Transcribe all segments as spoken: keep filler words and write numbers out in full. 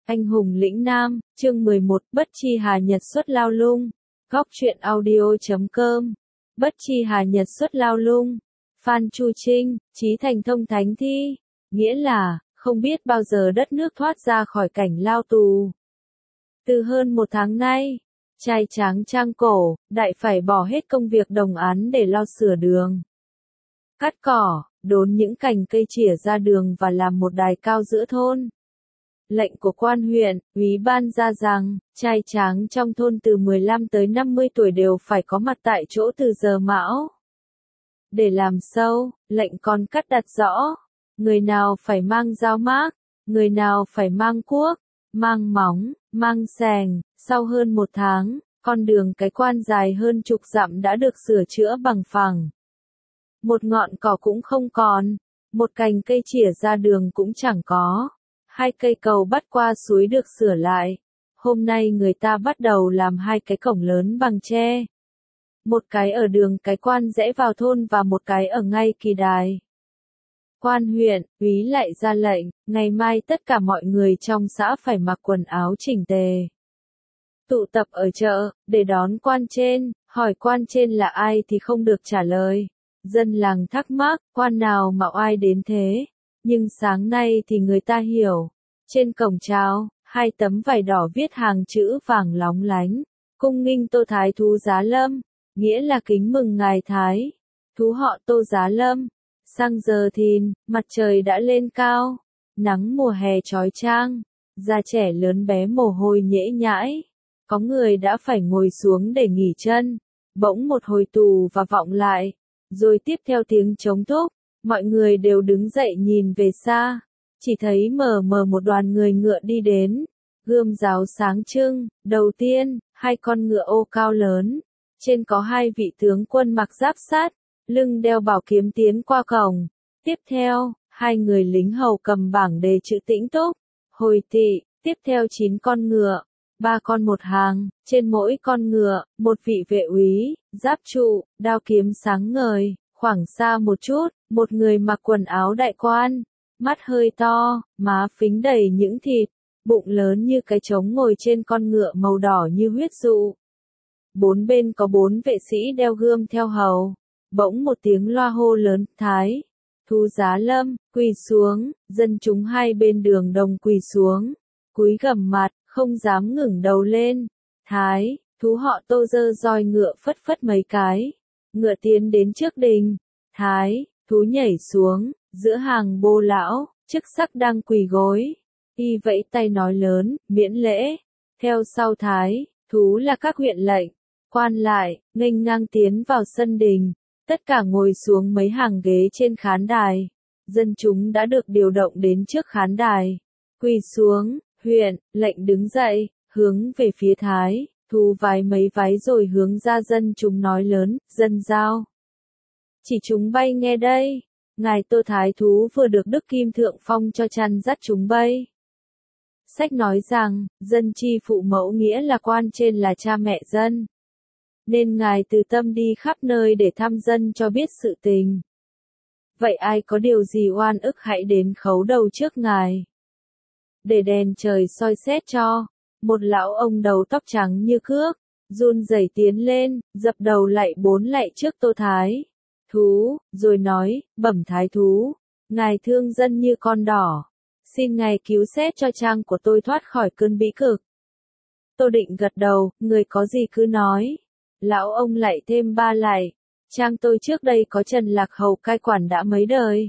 Anh hùng lĩnh nam, chương mười một, Bất Chi Hà Nhật xuất lao lung. Góc truyện audio chấm com. Bất Chi Hà Nhật xuất lao lung. Phan Chu Trinh, Chí Thành thông thánh thi. Nghĩa là, không biết bao giờ đất nước thoát ra khỏi cảnh lao tù. Từ hơn một tháng nay, trai tráng trang cổ, đại phải bỏ hết công việc đồng án để lo sửa đường, cắt cỏ, đốn những cành cây chỉa ra đường và làm một đài cao giữa thôn. Lệnh của quan huyện, úy ban ra rằng, trai tráng trong thôn từ mười lăm tới năm mươi tuổi đều phải có mặt tại chỗ từ giờ mão. Để làm sâu, lệnh còn cắt đặt rõ, người nào phải mang dao mác, người nào phải mang cuốc, mang móng, mang xẻng. Sau hơn một tháng, con đường cái quan dài hơn chục dặm đã được sửa chữa bằng phẳng. Một ngọn cỏ cũng không còn, một cành cây chỉa ra đường cũng chẳng có. Hai cây cầu bắt qua suối được sửa lại. Hôm nay người ta bắt đầu làm hai cái cổng lớn bằng tre. Một cái ở đường cái quan rẽ vào thôn và một cái ở ngay kỳ đài. Quan huyện, úy lại ra lệnh, ngày mai tất cả mọi người trong xã phải mặc quần áo chỉnh tề. Tụ tập ở chợ, để đón quan trên, hỏi quan trên là ai thì không được trả lời. Dân làng thắc mắc, quan nào mạo ai đến thế? Nhưng sáng nay thì người ta hiểu. Trên cổng chào, hai tấm vải đỏ viết hàng chữ vàng lóng lánh. Cung nghinh Tô Thái Thú Giá Lâm, nghĩa là kính mừng ngài Thái. Thú họ Tô Giá Lâm. Sang giờ thìn, mặt trời đã lên cao. Nắng mùa hè chói chang. Già trẻ lớn bé mồ hôi nhễ nhãi. Có người đã phải ngồi xuống để nghỉ chân. Bỗng một hồi tù và vọng lại. Rồi tiếp theo tiếng trống thúc. Mọi người đều đứng dậy nhìn về xa. Chỉ thấy mờ mờ một đoàn người ngựa đi đến. Gươm giáo sáng trưng. Đầu tiên, hai con ngựa ô cao lớn. Trên có hai vị tướng quân mặc giáp sắt. Lưng đeo bảo kiếm tiến qua cổng. Tiếp theo, hai người lính hầu cầm bảng đề chữ Tĩnh Túc. Hồi tỵ. Tiếp theo chín con ngựa. Ba con một hàng, trên mỗi con ngựa, một vị vệ úy, giáp trụ, đao kiếm sáng ngời. Khoảng xa một chút, một người mặc quần áo đại quan, mắt hơi to, má phính đầy những thịt, bụng lớn như cái trống ngồi trên con ngựa màu đỏ như huyết dụ. Bốn bên có bốn vệ sĩ đeo gươm theo hầu. Bỗng một tiếng loa hô lớn, Thái Thú Giá Lâm, quỳ xuống. Dân chúng hai bên đường đồng quỳ xuống, cúi gằm mặt, không dám ngẩng đầu lên. Thái Thú họ Tô giơ roi ngựa phất phất mấy cái. Ngựa tiến đến trước đình. Thái Thú nhảy xuống, giữa hàng bô lão, chức sắc đang quỳ gối. Y vẫy tay nói lớn, miễn lễ. Theo sau Thái Thú là các huyện lệnh, quan lại, nghênh ngang tiến vào sân đình. Tất cả ngồi xuống mấy hàng ghế trên khán đài. Dân chúng đã được điều động đến trước khán đài. Quỳ xuống, huyện, lệnh đứng dậy, hướng về phía Thái Thú vái mấy vái rồi hướng ra dân chúng nói lớn, dân giao. Chỉ chúng bay nghe đây, ngài Tô Thái Thú vừa được Đức Kim Thượng phong cho chăn dắt chúng bay. Sách nói rằng, dân chi phụ mẫu nghĩa là quan trên là cha mẹ dân. Nên ngài từ tâm đi khắp nơi để thăm dân cho biết sự tình. Vậy ai có điều gì oan ức hãy đến khấu đầu trước ngài. Để đèn trời soi xét cho. Một lão ông đầu tóc trắng như cước, run rẩy tiến lên, dập đầu lạy bốn lạy trước Tô Thái Thú, rồi nói, bẩm Thái Thú, ngài thương dân như con đỏ. Xin ngài cứu xét cho trang của tôi thoát khỏi cơn bĩ cực. Tô Định gật đầu, người có gì cứ nói. Lão ông lạy thêm ba lạy. Trang tôi trước đây có Trần Lạc Hầu cai quản đã mấy đời.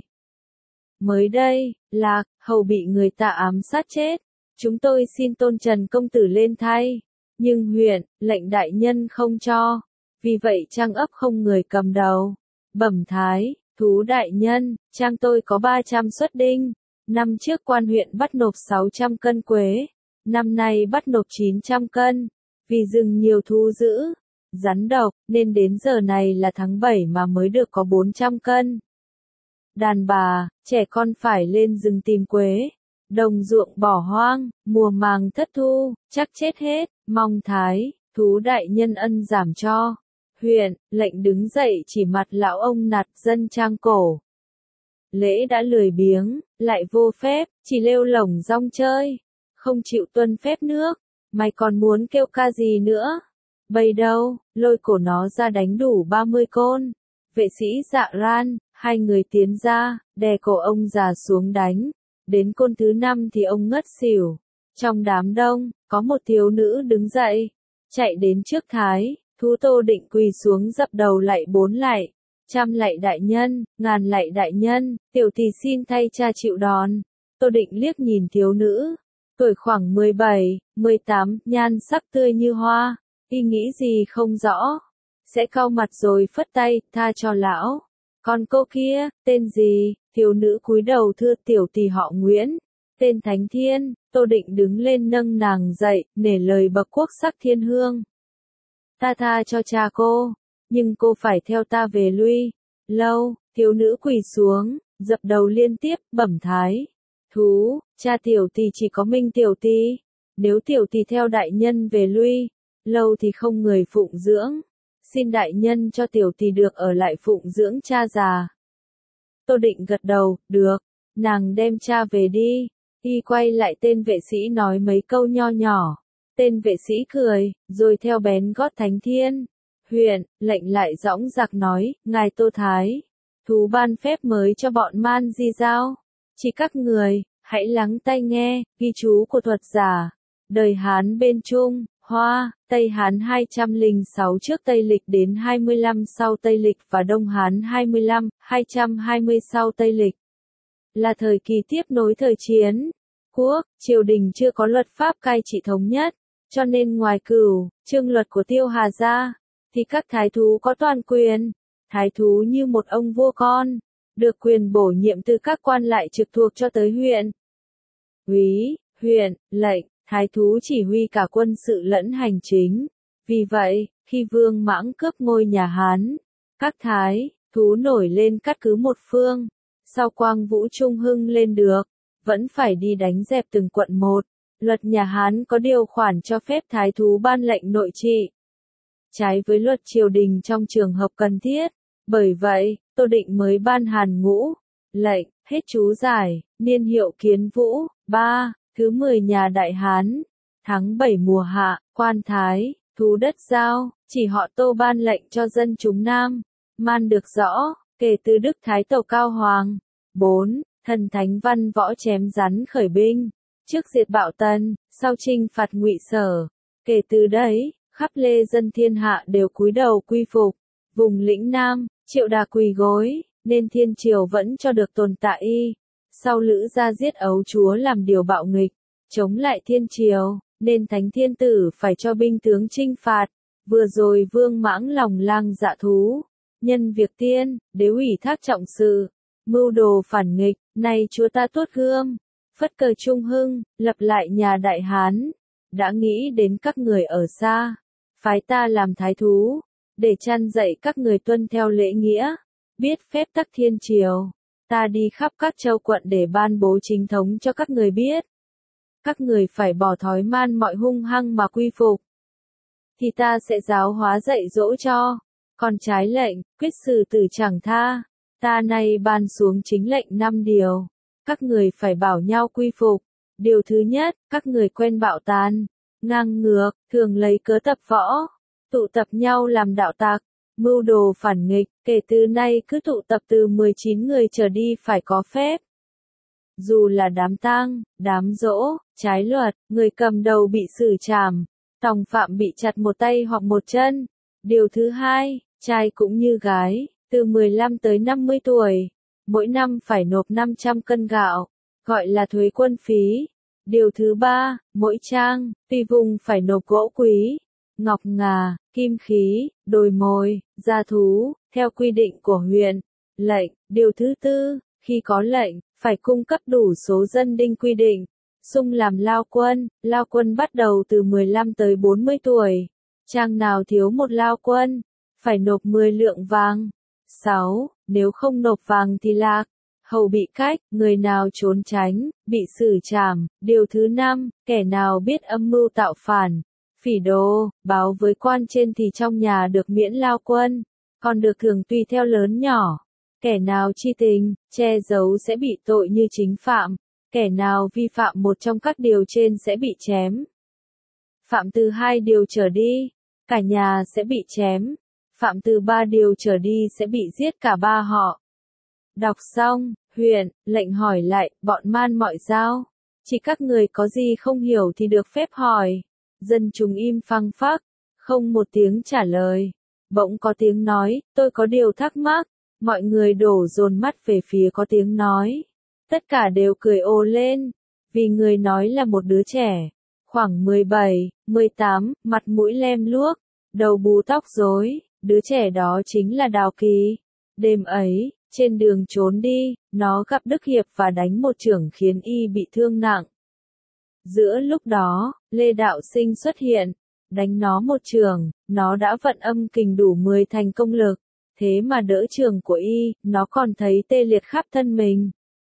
Mới đây, Lạc Hầu bị người ta ám sát chết. Chúng tôi xin tôn Trần công tử lên thay. Nhưng huyện, lệnh đại nhân không cho. Vì vậy trang ấp không người cầm đầu. Bẩm Thái Thú đại nhân, trang tôi có ba trăm suất đinh. Năm trước quan huyện bắt nộp sáu trăm cân quế. Năm nay bắt nộp chín trăm cân. Vì rừng nhiều thu giữ, rắn độc, nên đến giờ này là tháng bảy mà mới được có bốn trăm cân. Đàn bà, trẻ con phải lên rừng tìm quế. Đồng ruộng bỏ hoang, mùa màng thất thu, chắc chết hết, mong Thái Thú đại nhân ân giảm cho. Huyện, lệnh đứng dậy chỉ mặt lão ông nạt dân trang cổ. Lễ đã lười biếng, lại vô phép, chỉ lêu lổng rong chơi. không chịu tuân phép nước, mày còn muốn kêu ca gì nữa? Bây đâu, lôi cổ nó ra đánh đủ ba mươi côn. Vệ sĩ Dạ Ran, hai người tiến ra, đè cổ ông già xuống đánh. Đến côn thứ năm thì ông ngất xỉu. Trong đám đông, có một thiếu nữ đứng dậy, chạy đến trước Thái Thú. Tô Định quỳ xuống dập đầu lạy bốn lạy. Trăm lạy đại nhân, ngàn lạy đại nhân, tiểu tỷ xin thay cha chịu đòn. Tô Định liếc nhìn thiếu nữ, tuổi khoảng mười bảy, mười tám, nhan sắc tươi như hoa, y nghĩ gì không rõ, sẽ cau mặt rồi phất tay, tha cho lão. Còn cô kia, tên gì? Thiếu nữ cúi đầu thưa tiểu tỷ họ Nguyễn, tên Thánh Thiên. Tô Định đứng lên nâng nàng dậy, nể lời bậc quốc sắc thiên hương. Ta tha cho cha cô, nhưng cô phải theo ta về Luy Lâu. Thiếu nữ quỳ xuống, dập đầu liên tiếp, bẩm Thái Thú, cha tiểu tỷ chỉ có Minh tiểu tỷ. Nếu tiểu tỷ theo đại nhân về Luy Lâu thì không người phụng dưỡng. Xin đại nhân cho tiểu tỷ được ở lại phụng dưỡng cha già. Tô Định gật đầu, được, nàng đem cha về đi. Y quay lại tên vệ sĩ nói mấy câu nho nhỏ. Tên vệ sĩ cười, rồi theo bén gót Thánh Thiên. Huyện, lệnh lại dõng dạc nói, ngài Tô Thái Thú ban phép mới cho bọn man di giao. Chỉ các người, hãy lắng tai nghe, ghi chú của thuật giả. Đời Hán bên Trung, Hoa, Tây Hán hai trăm lẻ sáu trước Tây Lịch đến hai mươi lăm sau Tây Lịch và Đông Hán hai mươi lăm, hai trăm hai mươi sau Tây Lịch. Là thời kỳ tiếp nối thời chiến quốc, triều đình chưa có luật pháp cai trị thống nhất, cho nên ngoài cửu, chương luật của Tiêu Hà ra, thì các thái thú có toàn quyền. Thái thú như một ông vua con, được quyền bổ nhiệm từ các quan lại trực thuộc cho tới huyện úy, huyện, lệnh. Thái thú chỉ huy cả quân sự lẫn hành chính. Vì vậy, khi Vương Mãng cướp ngôi nhà Hán, các thái thú nổi lên cắt cứ một phương. Sau Quang Vũ Trung hưng lên được, vẫn phải đi đánh dẹp từng quận một. Luật nhà Hán có điều khoản cho phép thái thú ban lệnh nội trị, trái với luật triều đình trong trường hợp cần thiết. Bởi vậy, Tô Định mới ban Hàn Ngũ lệnh, hết chú giải, niên hiệu Kiến Vũ, ba, thứ mười nhà Đại Hán, tháng bảy mùa hạ, quan thái thú đất giao, chỉ họ Tô ban lệnh cho dân chúng Nam Man được rõ, kể từ Đức Thái Tẩu Cao Hoàng. bốn. Thần Thánh Văn Võ chém rắn khởi binh, trước diệt Bạo Tần, sau chinh phạt Ngụy Sở. Kể từ đấy, khắp lê dân thiên hạ đều cúi đầu quy phục. Vùng lĩnh Nam, Triệu Đà quỳ gối, nên thiên triều vẫn cho được tồn tại y. Sau Lữ Gia giết ấu chúa làm điều bạo nghịch, chống lại thiên triều, nên Thánh Thiên Tử phải cho binh tướng chinh phạt. Vừa rồi Vương Mãng lòng lang dạ thú, nhân việc tiên, đế ủy thác trọng sự, mưu đồ phản nghịch, nay chúa ta tuốt gươm, phất cờ trung hưng, lập lại nhà Đại Hán. Đã nghĩ đến các người ở xa, phái ta làm thái thú, để chăn dạy các người tuân theo lễ nghĩa, biết phép tắc thiên triều. Ta đi khắp các châu quận để ban bố chính thống cho các người biết. Các người phải bỏ thói man mọi hung hăng mà quy phục, thì ta sẽ giáo hóa dạy dỗ cho. Còn trái lệnh, quyết xử tử chẳng tha. Ta nay ban xuống chính lệnh năm điều. Các người phải bảo nhau quy phục. Điều thứ nhất, các người quen bạo tàn, ngang ngược, thường lấy cớ tập võ, tụ tập nhau làm đạo tặc, mưu đồ phản nghịch. Kể từ nay cứ tụ tập từ mười chín người trở đi phải có phép. Dù là đám tang, đám giỗ, trái luật, người cầm đầu bị xử trảm, tòng phạm bị chặt một tay hoặc một chân. Điều thứ hai, trai cũng như gái, từ mười lăm tới năm mươi tuổi, mỗi năm phải nộp năm trăm cân gạo, gọi là thuế quân phí. Điều thứ ba, mỗi trang, tùy vùng phải nộp gỗ quý, ngọc ngà, kim khí, đồi mồi, gia thú, theo quy định của huyện, lệnh. Điều thứ tư, khi có lệnh, phải cung cấp đủ số dân đinh quy định, sung làm lao quân. Lao quân bắt đầu từ mười lăm tới bốn mươi tuổi. Trang nào thiếu một lao quân, phải nộp mười lượng vàng. sáu. Nếu không nộp vàng thì lạc, hầu bị cách, người nào trốn tránh, bị xử trảm. Điều thứ năm, kẻ nào biết âm mưu tạo phản, phỉ đồ, báo với quan trên thì trong nhà được miễn lao quân, còn được thưởng tùy theo lớn nhỏ. Kẻ nào chi tình, che giấu sẽ bị tội như chính phạm. Kẻ nào vi phạm một trong các điều trên sẽ bị chém. Phạm từ hai điều trở đi, cả nhà sẽ bị chém. Phạm từ ba điều trở đi sẽ bị giết cả ba họ. Đọc xong, huyện, lệnh hỏi lại, bọn man mọi giao. Chỉ các người có gì không hiểu thì được phép hỏi. Dân chúng im phăng phắc, không một tiếng trả lời. Bỗng có tiếng nói, tôi có điều thắc mắc. Mọi người đổ dồn mắt về phía có tiếng nói. Tất cả đều cười ồ lên, vì người nói là một đứa trẻ, khoảng mười bảy, mười tám, mặt mũi lem luốc, đầu bù tóc rối, đứa trẻ đó chính là Đào Kỳ. Đêm ấy, trên đường trốn đi, nó gặp Đức Hiệp và đánh một chưởng khiến y bị thương nặng. Giữa lúc đó, Lê Đạo Sinh xuất hiện, đánh nó một chưởng, nó đã vận âm kình đủ mười thành công lực, thế mà đỡ chưởng của y, nó còn thấy tê liệt khắp thân mình.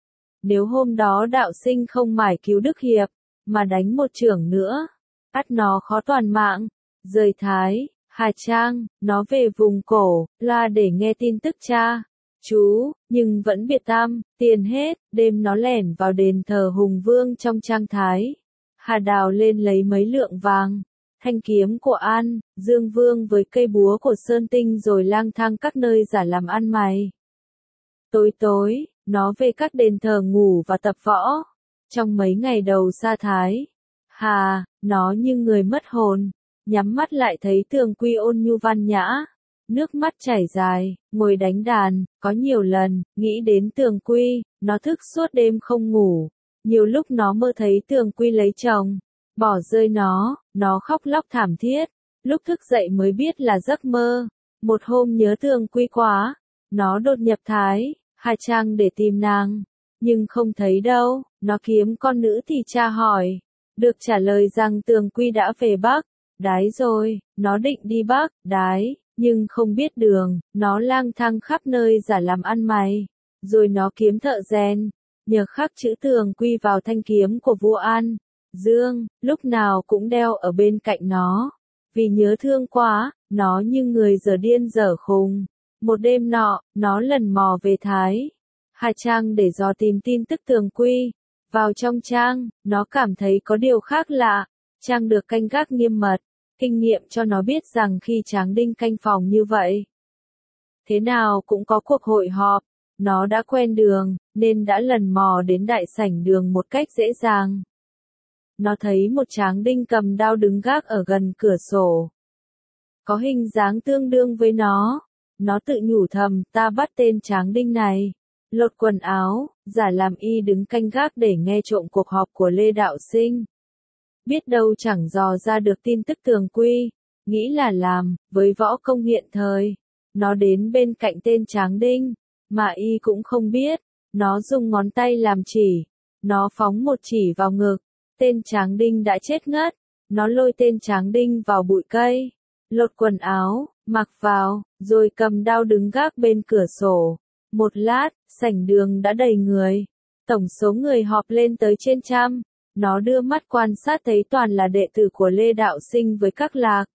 Nếu hôm đó Đạo Sinh không mải cứu Đức Hiệp, mà đánh một chưởng nữa, ắt nó khó toàn mạng. Rời Thái, Hà Trang, nó về vùng cổ, la để nghe tin tức cha, chú, nhưng vẫn biệt tam, tiền hết, đêm nó lẻn vào đền thờ Hùng Vương trong Trang Thái. Hà đào lên lấy mấy lượng vàng, thanh kiếm của An, Dương Vương với cây búa của Sơn Tinh rồi lang thang các nơi giả làm ăn mày. Tối tối, nó về các đền thờ ngủ và tập võ. Trong mấy ngày đầu sa Thái, Hà, nó như người mất hồn, nhắm mắt lại thấy Tường Quy ôn nhu văn nhã, nước mắt chảy dài, ngồi đánh đàn, có nhiều lần, nghĩ đến Tường Quy, nó thức suốt đêm không ngủ. Nhiều lúc nó mơ thấy Tường Quy lấy chồng, bỏ rơi nó, nó khóc lóc thảm thiết, lúc thức dậy mới biết là giấc mơ. Một hôm nhớ Tường Quy quá, nó đột nhập Thái, Hà Trang để tìm nàng, nhưng không thấy đâu, nó kiếm con nữ thì cha hỏi, được trả lời rằng Tường Quy đã về Bắc, Đái rồi, nó định đi Bắc, Đái, nhưng không biết đường, nó lang thang khắp nơi giả làm ăn mày, rồi nó kiếm thợ rèn, nhờ khắc chữ Tường Quy vào thanh kiếm của vua An, Dương, lúc nào cũng đeo ở bên cạnh nó, vì nhớ thương quá, nó như người dở điên dở khùng. Một đêm nọ, nó lần mò về Thái, Hà Trang để dò tìm tin tức Tường Quy. Vào trong trang, nó cảm thấy có điều khác lạ. Trang được canh gác nghiêm mật, kinh nghiệm cho nó biết rằng khi Tráng Đinh canh phòng như vậy, thế nào cũng có cuộc hội họp. Nó đã quen đường, nên đã lần mò đến đại sảnh đường một cách dễ dàng. Nó thấy một Tráng Đinh cầm đao đứng gác ở gần cửa sổ, có hình dáng tương đương với nó. Nó tự nhủ thầm, ta bắt tên Tráng Đinh này, lột quần áo, giả làm y đứng canh gác để nghe trộm cuộc họp của Lê Đạo Sinh. Biết đâu chẳng dò ra được tin tức Tường Quy, nghĩ là làm, với võ công hiện thời. Nó đến bên cạnh tên Tráng Đinh, mà y cũng không biết, nó dùng ngón tay làm chỉ, nó phóng một chỉ vào ngực, tên Tráng Đinh đã chết ngất, nó lôi tên Tráng Đinh vào bụi cây, lột quần áo, mặc vào, rồi cầm đao đứng gác bên cửa sổ. Một lát, sảnh đường đã đầy người. Tổng số người họp lên tới trên trăm. Nó đưa mắt quan sát thấy toàn là đệ tử của Lê Đạo Sinh với các lạc,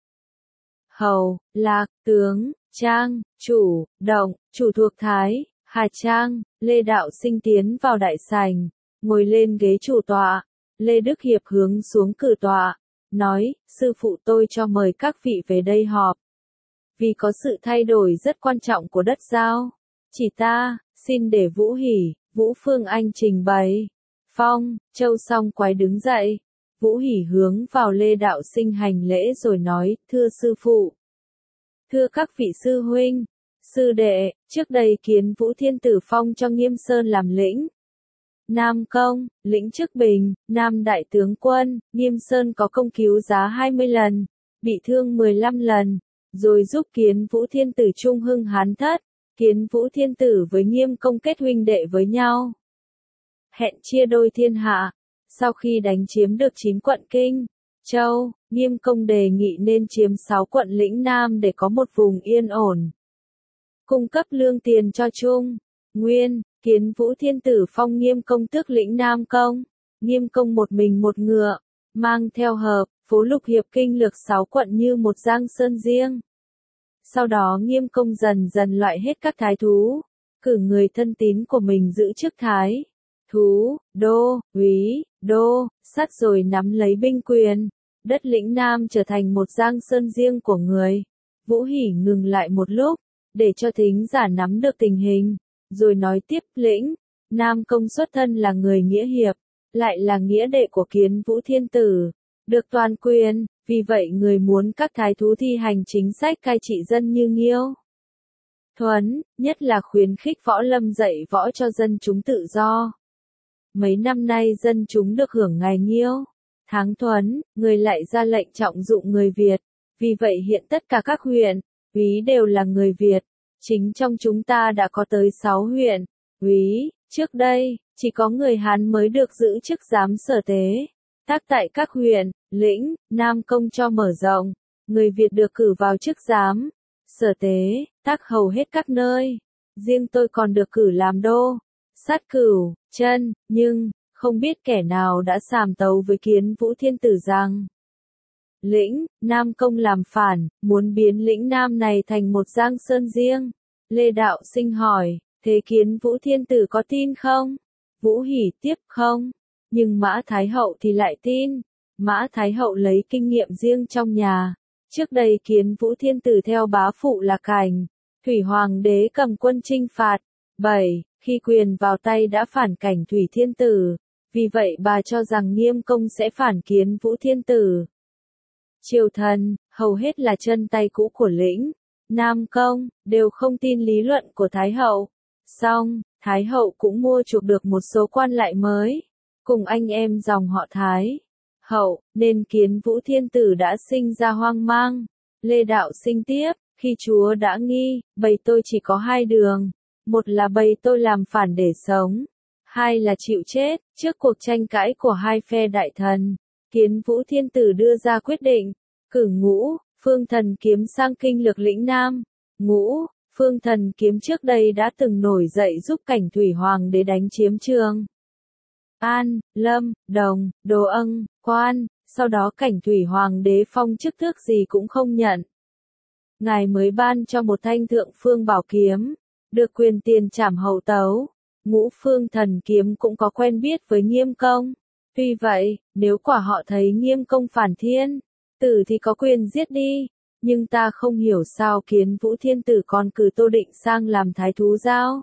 hầu, lạc, tướng, trang, chủ, động, chủ thuộc Thái, Hà Trang. Lê Đạo Sinh tiến vào đại sảnh, ngồi lên ghế chủ tọa. Lê Đức Hiệp hướng xuống cử tọa, nói, sư phụ tôi cho mời các vị về đây họp. Vì có sự thay đổi rất quan trọng của đất giao. Chỉ ta, xin để Vũ Hỷ, Vũ Phương Anh trình bày. Phong, Châu Song Quái đứng dậy. Vũ Hỷ hướng vào Lê Đạo Sinh hành lễ rồi nói, thưa sư phụ. Thưa các vị sư huynh, sư đệ, trước đây kiến Vũ Thiên Tử phong cho Nghiêm Sơn làm lĩnh Nam Công, lĩnh chức Bình, Nam Đại Tướng Quân. Nghiêm Sơn có công cứu giá hai mươi lần, bị thương mười lăm lần, rồi giúp kiến Vũ Thiên Tử trung hưng Hán Thất. Kiến Vũ Thiên Tử với Nghiêm Công kết huynh đệ với nhau, hẹn chia đôi thiên hạ. Sau khi đánh chiếm được chín quận Kinh, Châu, Nghiêm Công đề nghị nên chiếm sáu quận lĩnh Nam để có một vùng yên ổn, cung cấp lương tiền cho Trung, Nguyên. Kiến Vũ Thiên Tử phong Nghiêm Công tước lĩnh Nam Công. Nghiêm Công một mình một ngựa, mang theo Hợp, Phú Lục Hiệp kinh lược sáu quận như một giang sơn riêng. Sau đó Nghiêm Công dần dần loại hết các thái thú, cử người thân tín của mình giữ chức thái thú, đô, úy, đô, sắt rồi nắm lấy binh quyền. Đất lĩnh Nam trở thành một giang sơn riêng của người. Vũ Hỉ ngừng lại một lúc, để cho thính giả nắm được tình hình, rồi nói tiếp lĩnh. Nam Công xuất thân là người nghĩa hiệp, lại là nghĩa đệ của Kiến Vũ Thiên Tử, được toàn quyền, vì vậy người muốn các thái thú thi hành chính sách cai trị dân như Nghiêu Thuấn, nhất là khuyến khích võ lâm dạy võ cho dân chúng tự do. Mấy năm nay dân chúng được hưởng ngày Nghiêu Tháng Thuấn, người lại ra lệnh trọng dụng người Việt, vì vậy hiện tất cả các huyện, úy đều là người Việt. Chính trong chúng ta đã có tới sáu huyện, úy, trước đây, chỉ có người Hán mới được giữ chức giám sở tế. Tác tại các huyện, lĩnh, Nam Công cho mở rộng, người Việt được cử vào chức giám, sở tế, tác hầu hết các nơi. Riêng tôi còn được cử làm đô, sát cửu, chân, nhưng, không biết kẻ nào đã sàm tấu với Kiến Vũ Thiên Tử rằng lĩnh, Nam Công làm phản, muốn biến lĩnh Nam này thành một giang sơn riêng. Lê Đạo Sinh hỏi, thế Kiến Vũ Thiên Tử có tin không? Vũ Hỉ tiếp không, nhưng Mã Thái Hậu thì lại tin. Mã Thái Hậu lấy kinh nghiệm riêng trong nhà. Trước đây Kiến Vũ Thiên Tử theo bá phụ là Cảnh, Thủy Hoàng đế cầm quân chinh phạt. bảy. Khi quyền vào tay đã phản Cảnh Thủy Thiên Tử, vì vậy bà cho rằng Nghiêm Công sẽ phản Kiến Vũ Thiên Tử. Triều thần, hầu hết là chân tay cũ của lĩnh, Nam Công, đều không tin lý luận của Thái Hậu. Song, Thái Hậu cũng mua chuộc được một số quan lại mới, cùng anh em dòng họ Thái Hậu, nên Kiến Vũ Thiên Tử đã sinh ra hoang mang. Lê Đạo Sinh tiếp, khi chúa đã nghi, bầy tôi chỉ có hai đường, một là bầy tôi làm phản để sống, hai là chịu chết. Trước cuộc tranh cãi của hai phe đại thần, Kiến Vũ Thiên Tử đưa ra quyết định, cử Ngũ, Phương Thần Kiếm sang kinh lược lĩnh Nam. Ngũ, Phương Thần Kiếm trước đây đã từng nổi dậy giúp Cảnh Thủy Hoàng đế đánh chiếm Trường An, Lâm, Đồng, Đồ Ân, Quan, sau đó Cảnh Thủy Hoàng đế phong chức tước gì cũng không nhận. Ngài mới ban cho một thanh thượng phương bảo kiếm, được quyền tiền trảm hậu tấu. Ngũ Phương Thần Kiếm cũng có quen biết với Nghiêm Công. Tuy vậy, nếu quả họ thấy Nghiêm Công phản thiên tử thì có quyền giết đi, nhưng ta không hiểu sao Kiến Vũ Thiên Tử còn cử Tô Định sang làm thái thú giao.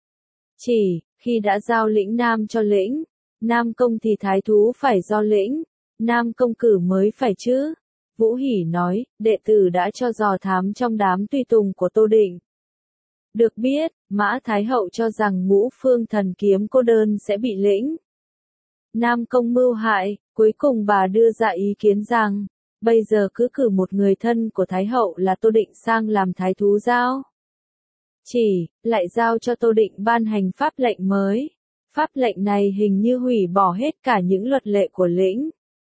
Chỉ, khi đã giao lĩnh Nam cho lĩnh Nam Công thì thái thú phải do lĩnh Nam Công cử mới phải chứ. Vũ Hỉ nói, đệ tử đã cho dò thám trong đám tùy tùng của Tô Định. Được biết, Mã Thái Hậu cho rằng Ngũ Phương Thần Kiếm cô đơn sẽ bị lĩnh Nam Công mưu hại, cuối cùng bà đưa ra ý kiến rằng, bây giờ cứ cử một người thân của Thái Hậu là Tô Định sang làm thái thú giao. Chỉ, lại giao cho Tô Định ban hành pháp lệnh mới. Pháp lệnh này hình như hủy bỏ hết cả những luật lệ của lĩnh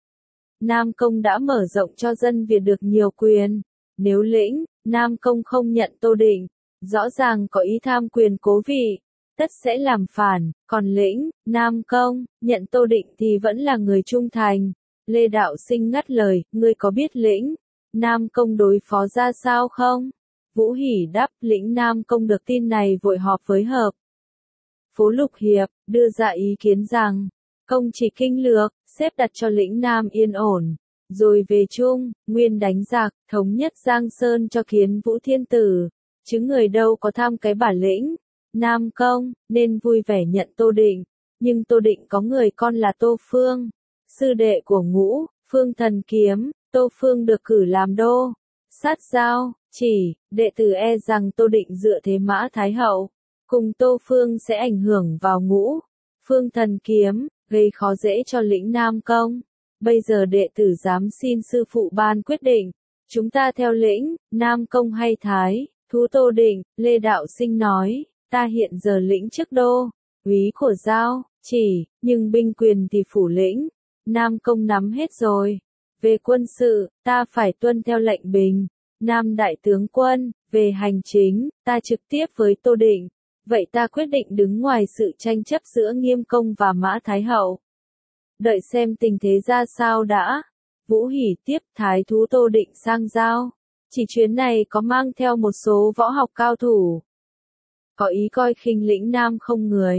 Nam Công đã mở rộng cho dân Việt được nhiều quyền. Nếu lĩnh Nam Công không nhận Tô Định, rõ ràng có ý tham quyền cố vị, tất sẽ làm phản, còn lĩnh Nam Công nhận Tô Định thì vẫn là người trung thành. Lê Đạo Sinh ngắt lời, ngươi có biết lĩnh Nam Công đối phó ra sao không? Vũ Hỉ đáp, lĩnh Nam Công được tin này vội họp với hợp Phố Lục Hiệp, đưa ra ý kiến rằng, công chỉ kinh lược, xếp đặt cho lĩnh Nam yên ổn, rồi về Trung, Nguyên đánh giặc, thống nhất Giang Sơn cho Kiến Vũ Thiên Tử, chứ người đâu có tham cái bản lĩnh Nam Công, nên vui vẻ nhận Tô Định, nhưng Tô Định có người con là Tô Phương, sư đệ của Ngũ Phương Thần Kiếm. Tô Phương được cử làm đô sát giao. Chỉ, đệ tử e rằng Tô Định dựa thế Mã Thái Hậu cùng Tô Phương sẽ ảnh hưởng vào Ngũ Phương Thần Kiếm, gây khó dễ cho lĩnh Nam Công. Bây giờ đệ tử dám xin sư phụ ban quyết định, chúng ta theo lĩnh Nam Công hay Thái thú Tô Định? Lê Đạo Sinh nói, ta hiện giờ lĩnh chức đô úy của giao. Chỉ, nhưng binh quyền thì phủ lĩnh Nam Công nắm hết rồi. Về quân sự, ta phải tuân theo lệnh Bình Nam đại tướng quân. Về hành chính, ta trực tiếp với Tô Định. Vậy ta quyết định đứng ngoài sự tranh chấp giữa Nghiêm Công và Mã Thái Hậu. Đợi xem tình thế ra sao đã. Vũ Hỉ tiếp, thái thú Tô Định sang giao. Chỉ chuyến này có mang theo một số võ học cao thủ, có ý coi khinh lĩnh Nam không người.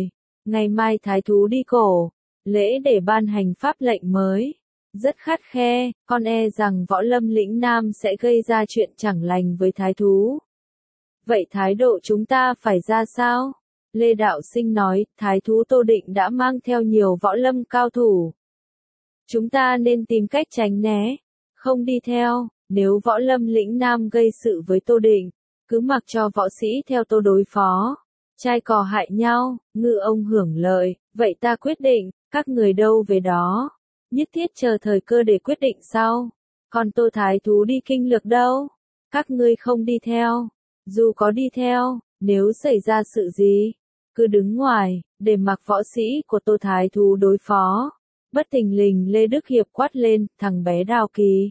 Ngày mai thái thú đi cổ, lễ để ban hành pháp lệnh mới. Rất khắt khe, con e rằng võ lâm lĩnh Nam sẽ gây ra chuyện chẳng lành với thái thú. Vậy thái độ chúng ta phải ra sao? Lê Đạo Sinh nói, thái thú Tô Định đã mang theo nhiều võ lâm cao thủ. Chúng ta nên tìm cách tránh né, không đi theo, nếu võ lâm lĩnh Nam gây sự với Tô Định, cứ mặc cho võ sĩ theo Tô đối phó. Trai cò hại nhau, ngư ông hưởng lợi, vậy ta quyết định, các người đâu về đó. Nhất thiết chờ thời cơ để quyết định sau. Còn Tô thái thú đi kinh lược đâu? Các ngươi không đi theo. Dù có đi theo, nếu xảy ra sự gì, cứ đứng ngoài, để mặc võ sĩ của Tô thái thú đối phó. Bất thình lình Lê Đức Hiệp quát lên, thằng bé Đào Kỳ.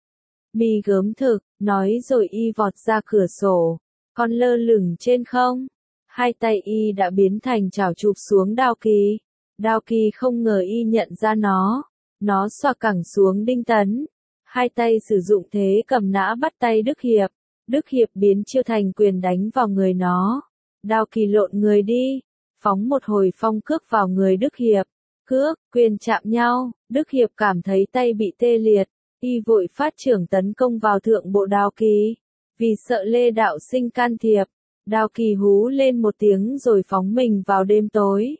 Mi gớm thực, nói rồi y vọt ra cửa sổ, còn lơ lửng trên không. Hai tay y đã biến thành chảo chụp xuống Đào Kỳ. Đào Kỳ không ngờ y nhận ra nó. Nó xoạc cẳng xuống Đinh Tấn. Hai tay sử dụng thế cầm nã bắt tay Đức Hiệp. Đức Hiệp biến chiêu thành quyền đánh vào người nó. Đào Kỳ lộn người đi, phóng một hồi phong cước vào người Đức Hiệp. Cước, quyền chạm nhau, Đức Hiệp cảm thấy tay bị tê liệt. Y vội phát trưởng tấn công vào thượng bộ Đào Kỳ. Vì sợ Lê Đạo Sinh can thiệp, Đào Kỳ hú lên một tiếng rồi phóng mình vào đêm tối.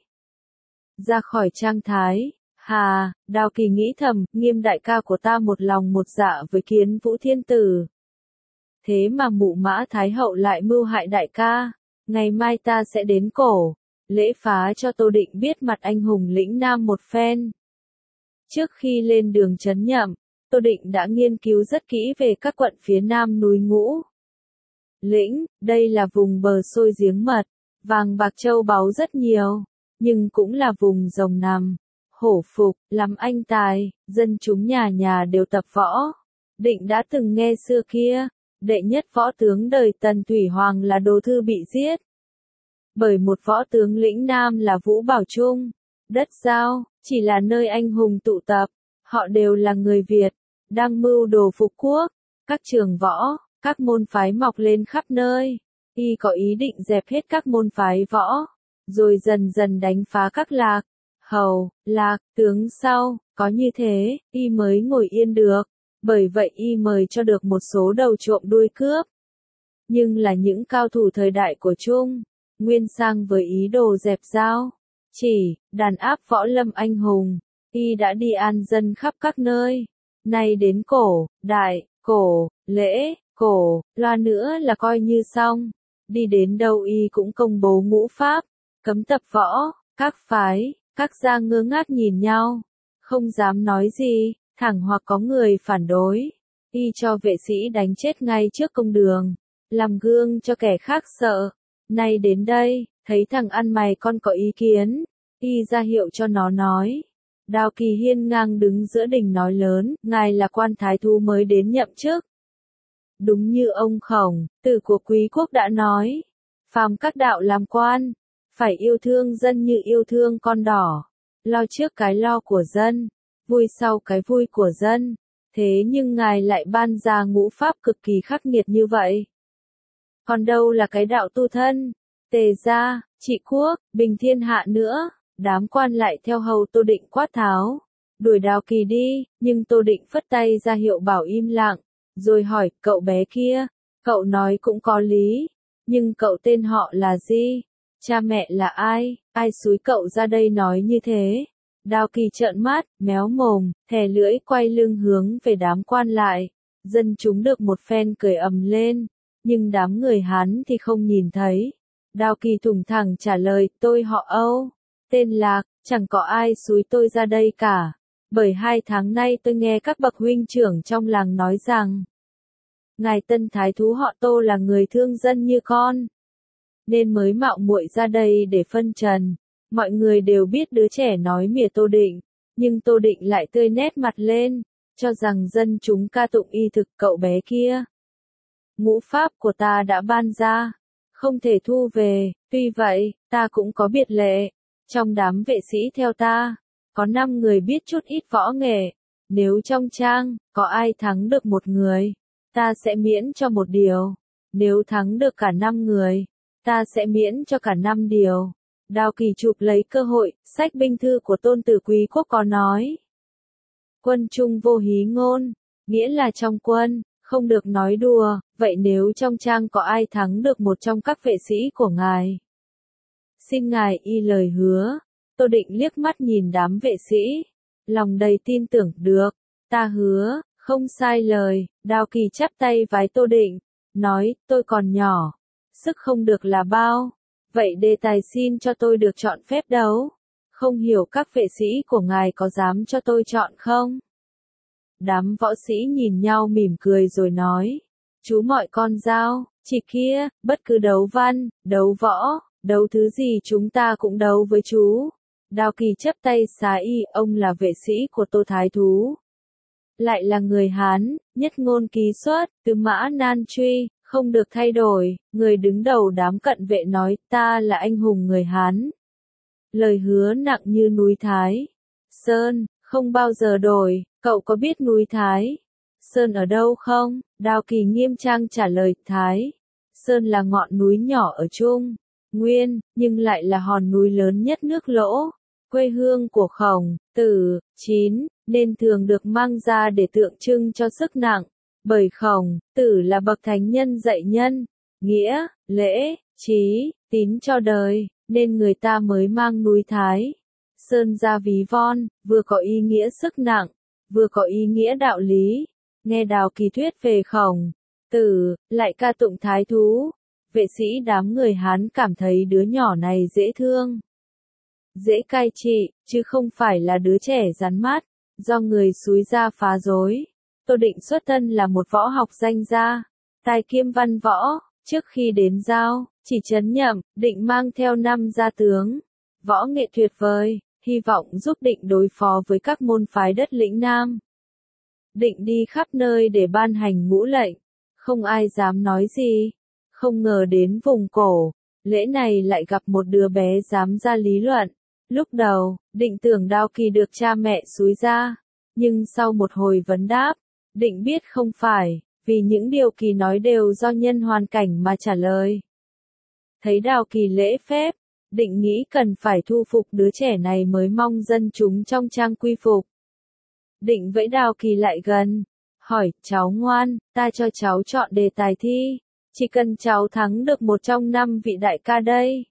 Ra khỏi trang thái, hà, Đào Kỳ nghĩ thầm, Nghiêm đại ca của ta một lòng một dạ với Kiến Vũ Thiên Tử. Thế mà Mụ Mã Thái Hậu lại mưu hại đại ca, ngày mai ta sẽ đến cổ, lễ phá cho Tô Định biết mặt anh hùng lĩnh Nam một phen. Trước khi lên đường trấn Nhậm, Tô Định đã nghiên cứu rất kỹ về các quận phía Nam núi Ngũ Lĩnh, đây là vùng bờ sôi giếng mật, vàng bạc châu báu rất nhiều, nhưng cũng là vùng rồng nằm, hổ phục, lắm anh tài, dân chúng nhà nhà đều tập võ. Định đã từng nghe xưa kia, đệ nhất võ tướng đời Tần Thủy Hoàng là Đồ Thư bị giết bởi một võ tướng lĩnh Nam là Vũ Bảo Trung. Đất Giao, chỉ là nơi anh hùng tụ tập, họ đều là người Việt, đang mưu đồ phục quốc, các trường võ, các môn phái mọc lên khắp nơi. Y có ý định dẹp hết các môn phái võ, rồi dần dần đánh phá các lạc, hầu, lạc, tướng sau, có như thế, y mới ngồi yên được, bởi vậy y mời cho được một số đầu trộm đuôi cướp. Nhưng là những cao thủ thời đại của Trung Nguyên sang với ý đồ dẹp Giao, chỉ, đàn áp võ lâm anh hùng, y đã đi an dân khắp các nơi, nay đến cổ, đại, cổ, lễ, cổ, loa nữa là coi như xong, đi đến đâu y cũng công bố ngũ pháp, cấm tập võ, các phái, các gia ngơ ngác nhìn nhau, không dám nói gì, thẳng hoặc có người phản đối, y cho vệ sĩ đánh chết ngay trước công đường, làm gương cho kẻ khác sợ. Nay đến đây, thấy thằng ăn mày con có ý kiến, y ra hiệu cho nó nói. Đào Kỳ hiên ngang đứng giữa đình nói lớn, ngài là quan thái thú mới đến nhậm chức. Đúng như ông Khổng, tử của Quý quốc đã nói, phàm các đạo làm quan, phải yêu thương dân như yêu thương con đỏ, lo trước cái lo của dân, vui sau cái vui của dân. Thế nhưng ngài lại ban ra ngũ pháp cực kỳ khắc nghiệt như vậy. Còn đâu là cái đạo tu thân, tề gia, trị quốc, bình thiên hạ nữa. Đám quan lại theo hầu Tô Định quát tháo, đuổi Đào Kỳ đi, nhưng Tô Định phất tay ra hiệu bảo im lặng, rồi hỏi, cậu bé kia, cậu nói cũng có lý, nhưng cậu tên họ là gì? Cha mẹ là ai? Ai xúi cậu ra đây nói như thế? Đào Kỳ trợn mắt, méo mồm, thè lưỡi quay lưng hướng về đám quan lại, dân chúng được một phen cười ầm lên, nhưng đám người Hán thì không nhìn thấy. Đào Kỳ thủng thẳng trả lời, tôi họ Âu, tên Lạc, chẳng có ai xúi tôi ra đây cả, bởi hai tháng nay tôi nghe các bậc huynh trưởng trong làng nói rằng, ngài Tân Thái thú họ Tô là người thương dân như con, nên mới mạo muội ra đây để phân trần. Mọi người đều biết đứa trẻ nói mỉa Tô Định, nhưng Tô Định lại tươi nét mặt lên, cho rằng dân chúng ca tụng y thực cậu bé kia. Ngũ pháp của ta đã ban ra, không thể thu về, tuy vậy, ta cũng có biệt lệ. Trong đám vệ sĩ theo ta, có năm người biết chút ít võ nghệ, nếu trong trang, có ai thắng được một người, ta sẽ miễn cho một điều, nếu thắng được cả năm người, ta sẽ miễn cho cả năm điều. Đào Kỳ chụp lấy cơ hội, sách binh thư của Tôn Tử Quý Quốc có nói. Quân trung vô hí ngôn, nghĩa là trong quân, không được nói đùa, vậy nếu trong trang có ai thắng được một trong các vệ sĩ của ngài? Xin ngài y lời hứa. Tô Định liếc mắt nhìn đám vệ sĩ, lòng đầy tin tưởng, được, ta hứa, không sai lời. Đào Kỳ chắp tay vái Tô Định, nói, tôi còn nhỏ, sức không được là bao, vậy đề tài xin cho tôi được chọn phép đấu, không hiểu các vệ sĩ của ngài có dám cho tôi chọn không? Đám võ sĩ nhìn nhau mỉm cười rồi nói, chú mọi con dao, chị kia, bất cứ đấu văn, đấu võ, đấu thứ gì chúng ta cũng đấu với chú. Đào Kỳ chắp tay xá y, ông là vệ sĩ của Tô Thái Thú, lại là người Hán, nhất ngôn ký xuất, tứ mã nan truy, không được thay đổi. Người đứng đầu đám cận vệ nói, ta là anh hùng người Hán, lời hứa nặng như núi Thái Sơn, không bao giờ đổi. Cậu có biết núi Thái Sơn ở đâu không? Đào Kỳ nghiêm trang trả lời, Thái Sơn là ngọn núi nhỏ ở Trung Nguyên, nhưng lại là hòn núi lớn nhất nước Lỗ, quê hương của Khổng Tử, chín, nên thường được mang ra để tượng trưng cho sức nặng, bởi Khổng Tử là bậc thánh nhân dạy nhân, nghĩa, lễ, trí, tín cho đời, nên người ta mới mang núi Thái Sơn ra ví von, vừa có ý nghĩa sức nặng, vừa có ý nghĩa đạo lý. Nghe Đào Kỳ thuyết về Khổng Tử, lại ca tụng Thái Thú, vệ sĩ đám người Hán cảm thấy đứa nhỏ này dễ thương, dễ cai trị, chứ không phải là đứa trẻ rắn mắt, do người xúi ra phá rối. Tô Định xuất thân là một võ học danh gia, tài kiêm văn võ, trước khi đến giao, chỉ trấn nhậm, Định mang theo năm gia tướng, võ nghệ tuyệt vời, hy vọng giúp Định đối phó với các môn phái đất lĩnh Nam. Định đi khắp nơi để ban hành ngũ lệnh, không ai dám nói gì, không ngờ đến vùng cổ, lễ này lại gặp một đứa bé dám ra lý luận. Lúc đầu, Định tưởng Đào Kỳ được cha mẹ xúi ra, nhưng sau một hồi vấn đáp, Định biết không phải, vì những điều Kỳ nói đều do nhân hoàn cảnh mà trả lời. Thấy Đào Kỳ lễ phép, Định nghĩ cần phải thu phục đứa trẻ này mới mong dân chúng trong trang quy phục. Định vẫy Đào Kỳ lại gần, hỏi, cháu ngoan, ta cho cháu chọn đề tài thi, chỉ cần cháu thắng được một trong năm vị đại ca đây,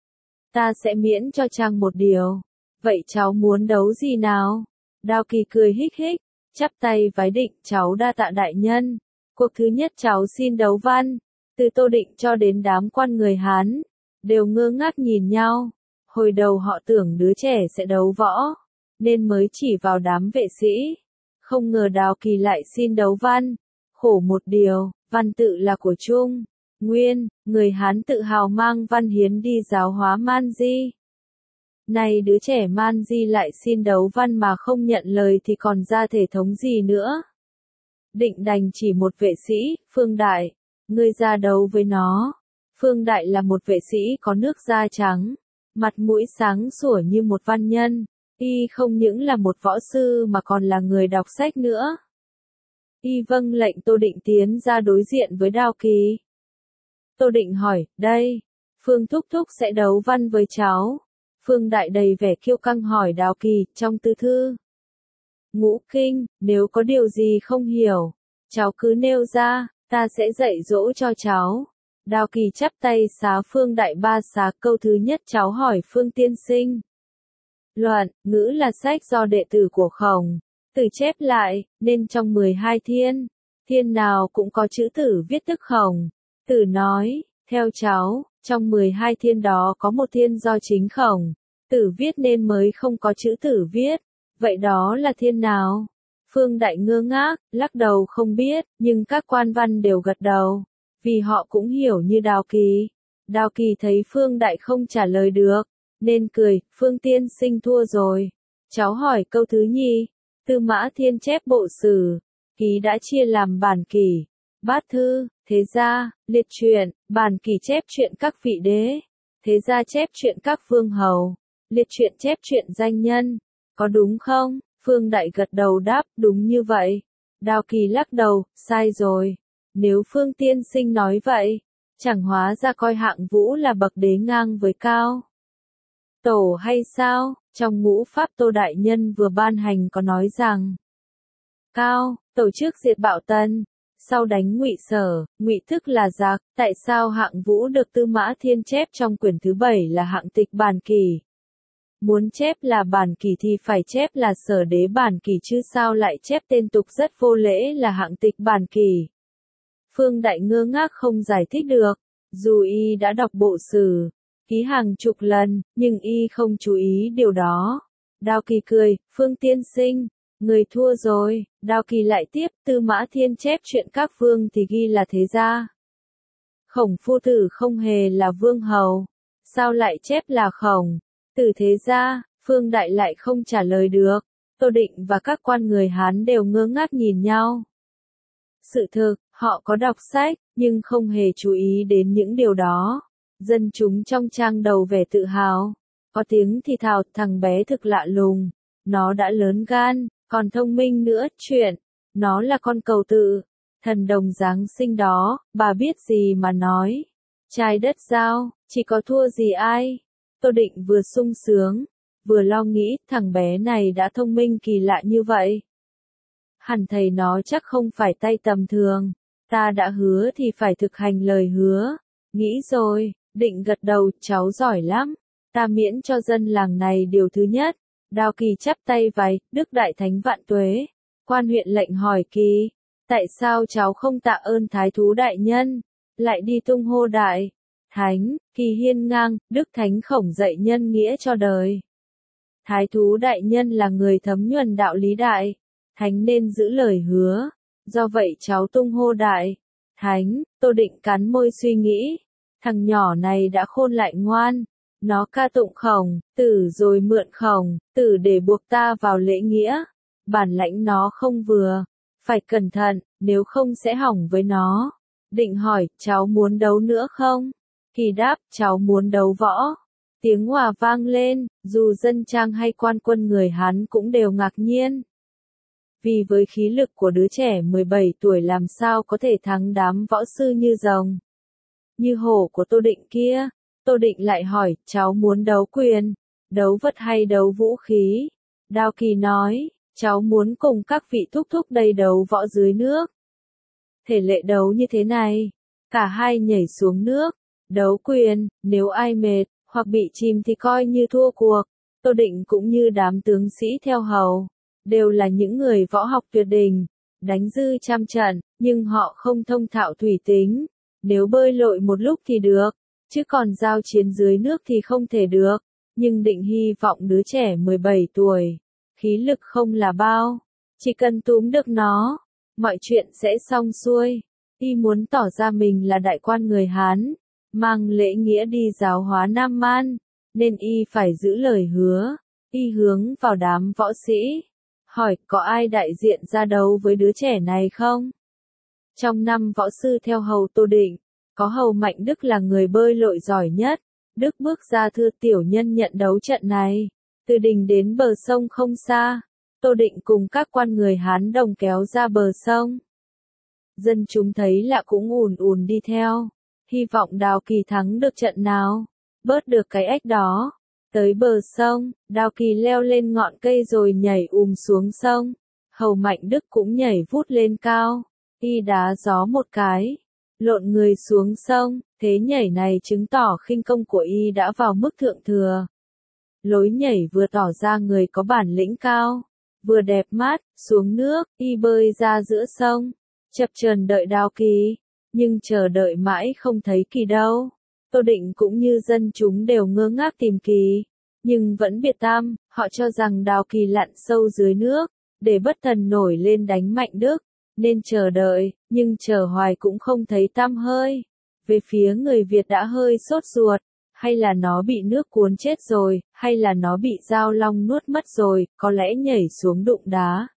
ta sẽ miễn cho chàng một điều. Vậy cháu muốn đấu gì nào? Đào Kỳ cười hích hích, chắp tay vái Định, cháu đa tạ đại nhân. Cuộc thứ nhất cháu xin đấu văn. Từ Tô Định cho đến đám quan người Hán, đều ngơ ngác nhìn nhau. Hồi đầu họ tưởng đứa trẻ sẽ đấu võ, nên mới chỉ vào đám vệ sĩ. Không ngờ Đào Kỳ lại xin đấu văn. Khổ một điều, văn tự là của Trung Nguyên, người Hán tự hào mang văn hiến đi giáo hóa Man Di. Này đứa trẻ Man Di lại xin đấu văn mà không nhận lời thì còn ra thể thống gì nữa. Định đành chỉ một vệ sĩ, Phương Đại, ngươi ra đấu với nó. Phương Đại là một vệ sĩ có nước da trắng, mặt mũi sáng sủa như một văn nhân, y không những là một võ sư mà còn là người đọc sách nữa. Y vâng lệnh Tô Định tiến ra đối diện với Đào Kỳ. Tô Định hỏi, đây, Phương Thúc Thúc sẽ đấu văn với cháu. Phương Đại đầy vẻ kiêu căng hỏi Đào Kỳ, trong tư thư Ngũ Kinh, nếu có điều gì không hiểu, cháu cứ nêu ra, ta sẽ dạy dỗ cho cháu. Đào Kỳ chắp tay xá Phương Đại ba xá. Câu thứ nhất cháu hỏi Phương tiên sinh. Luận, ngữ là sách do đệ tử của Khổng Tử chép lại, nên trong mười hai thiên, thiên nào cũng có chữ tử viết tức Khổng Tử nói. Theo cháu, trong mười hai thiên đó có một thiên do chính Khổng Tử viết nên mới không có chữ tử viết. Vậy đó là thiên nào? Phương Đại ngơ ngác, lắc đầu không biết, nhưng các quan văn đều gật đầu, vì họ cũng hiểu như Đào Kỳ. Đào Kỳ thấy Phương Đại không trả lời được, nên cười, Phương tiên sinh thua rồi. Cháu hỏi câu thứ nhì. Tư Mã Thiên chép bộ sử, ký đã chia làm bản kỷ, bát thư, thế gia, liệt truyện. Bản kỷ chép chuyện các vị đế, thế gia chép chuyện các vương hầu, liệt truyện chép chuyện danh nhân. Có đúng không? Phương Đại gật đầu đáp, đúng như vậy. Đào Kỳ lắc đầu, sai rồi. Nếu Phương tiên sinh nói vậy, chẳng hóa ra coi Hạng Vũ là bậc đế ngang với Cao Tổ hay sao? Trong ngũ pháp Tô Đại Nhân vừa ban hành có nói rằng Cao, tổ chức diệt Bạo Tần, sau đánh Ngụy Sở, Ngụy Thức là giặc, tại sao Hạng Vũ được Tư Mã Thiên chép trong quyển thứ bảy là hạng tịch bản kỷ? Muốn chép là bản kỷ thì phải chép là Sở Đế bản kỷ chứ sao lại chép tên tục rất vô lễ là hạng tịch bản kỷ? Phương Đại ngơ ngác không giải thích được, dù y đã đọc bộ sử, ký hàng chục lần, nhưng y không chú ý điều đó. Đao Kỳ cười, Phương tiên sinh, người thua rồi. Đao Kỳ lại tiếp, Tư Mã Thiên chép chuyện các vương thì ghi là thế gia. Khổng phu tử không hề là vương hầu, sao lại chép là khổng tử thế gia? Phương Đại lại không trả lời được. Tô Định và các quan người Hán đều ngơ ngác nhìn nhau. Sự thực, họ có đọc sách, nhưng không hề chú ý đến những điều đó. Dân chúng trong trang đầu vẻ tự hào. Có tiếng thì thào, thằng bé thực lạ lùng. Nó đã lớn gan, còn thông minh nữa, chuyện. Nó là con cầu tự. Thần đồng Giáng sinh đó, bà biết gì mà nói. Trái đất giao, chỉ có thua gì ai. Tô Định vừa sung sướng, vừa lo nghĩ thằng bé này đã thông minh kỳ lạ như vậy. Hẳn thầy nó chắc không phải tay tầm thường. Ta đã hứa thì phải thực hành lời hứa. Nghĩ rồi, Định gật đầu, cháu giỏi lắm. Ta miễn cho dân làng này điều thứ nhất. Đao Kỳ chắp tay vái, Đức Đại Thánh vạn tuế. Quan huyện lệnh hỏi Kỳ, tại sao cháu không tạ ơn Thái Thú Đại Nhân, lại đi tung hô Đại Thánh? Kỳ hiên ngang, Đức Thánh Khổng dạy nhân nghĩa cho đời. Thái Thú Đại Nhân là người thấm nhuần đạo lý Đại Thánh nên giữ lời hứa, do vậy cháu tung hô Đại Thánh. Tô Định cắn môi suy nghĩ, thằng nhỏ này đã khôn lại ngoan. Nó ca tụng Khổng tử rồi mượn Khổng tử để buộc ta vào lễ nghĩa. Bản lãnh nó không vừa, phải cẩn thận, nếu không sẽ hỏng với nó. Định hỏi, cháu muốn đấu nữa không? Kỳ đáp, cháu muốn đấu võ. Tiếng hòa vang lên, dù dân trang hay quan quân người Hán cũng đều ngạc nhiên. Vì với khí lực của đứa trẻ mười bảy tuổi làm sao có thể thắng đám võ sư như rồng, như hổ của Tô Định kia. Tô Định lại hỏi, cháu muốn đấu quyền, đấu vật hay đấu vũ khí? Đao Kỳ nói, cháu muốn cùng các vị thúc thúc đây đấu võ dưới nước. Thể lệ đấu như thế này, cả hai nhảy xuống nước, đấu quyền, nếu ai mệt, hoặc bị chìm thì coi như thua cuộc. Tô Định cũng như đám tướng sĩ theo hầu, đều là những người võ học tuyệt đỉnh, đánh dư trăm trận, nhưng họ không thông thạo thủy tính. Nếu bơi lội một lúc thì được, chứ còn giao chiến dưới nước thì không thể được. Nhưng Định hy vọng đứa trẻ mười bảy tuổi, khí lực không là bao, chỉ cần túm được nó, mọi chuyện sẽ xong xuôi. Y muốn tỏ ra mình là đại quan người Hán, mang lễ nghĩa đi giáo hóa Nam Man, nên y phải giữ lời hứa. Y hướng vào đám võ sĩ, hỏi có ai đại diện ra đấu với đứa trẻ này không? Trong năm võ sư theo hầu Tô Định, có hầu Mạnh Đức là người bơi lội giỏi nhất. Đức bước ra thưa tiểu nhân nhận đấu trận này. Từ đình đến bờ sông không xa, Tô Định cùng các quan người Hán đồng kéo ra bờ sông. Dân chúng thấy lạ cũng ùn ùn đi theo, hy vọng Đao Kỳ thắng được trận nào, bớt được cái ách đó. Tới bờ sông, Đao Kỳ leo lên ngọn cây rồi nhảy ùm xuống sông. Hầu Mạnh Đức cũng nhảy vút lên cao, y đá gió một cái, lộn người xuống sông. Thế nhảy này chứng tỏ khinh công của y đã vào mức thượng thừa. Lối nhảy vừa tỏ ra người có bản lĩnh cao, vừa đẹp mắt. Xuống nước, y bơi ra giữa sông, chập chờn đợi Đao Kỳ, nhưng chờ đợi mãi không thấy Kỳ đâu. Tô Định cũng như dân chúng đều ngơ ngác tìm Kỳ, nhưng vẫn biệt tăm. Họ cho rằng Đao Kỳ lặn sâu dưới nước, để bất thần nổi lên đánh Mạnh Đức, nên chờ đợi, nhưng chờ hoài cũng không thấy tăm hơi. Về phía người Việt đã hơi sốt ruột, hay là nó bị nước cuốn chết rồi, hay là nó bị dao long nuốt mất rồi, có lẽ nhảy xuống đụng đá.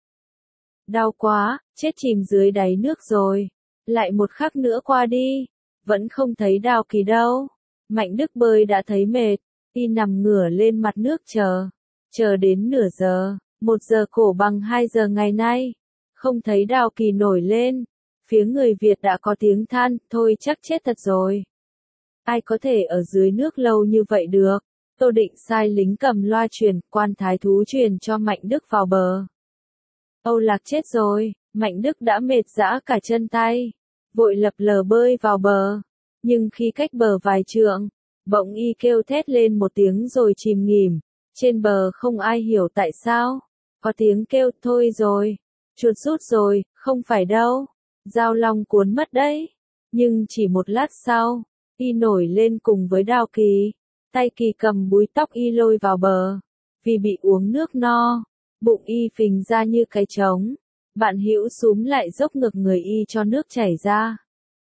Đau quá, chết chìm dưới đáy nước rồi. Lại một khắc nữa qua đi, vẫn không thấy Đao Kỳ đâu. Mạnh Đức bơi đã thấy mệt, y nằm ngửa lên mặt nước chờ, chờ đến nửa giờ, một giờ cổ bằng hai giờ ngày nay, không thấy Đao Kỳ nổi lên. Phía người Việt đã có tiếng than, thôi chắc chết thật rồi. Ai có thể ở dưới nước lâu như vậy được? Tô Định sai lính cầm loa truyền, quan thái thú truyền cho Mạnh Đức vào bờ. Âu Lạc chết rồi, Mạnh Đức đã mệt rã cả chân tay, vội lập lờ bơi vào bờ, nhưng khi cách bờ vài trượng, bỗng y kêu thét lên một tiếng rồi chìm nghỉm, trên bờ không ai hiểu tại sao, có tiếng kêu thôi rồi, chuột rút rồi, không phải đâu, Giao Long cuốn mất đấy, nhưng chỉ một lát sau, y nổi lên cùng với Đao Kỳ, tay Kỳ cầm búi tóc y lôi vào bờ, vì bị uống nước no, bụng y phình ra như cái trống, bạn hữu súm lại dốc ngược người y cho nước chảy ra.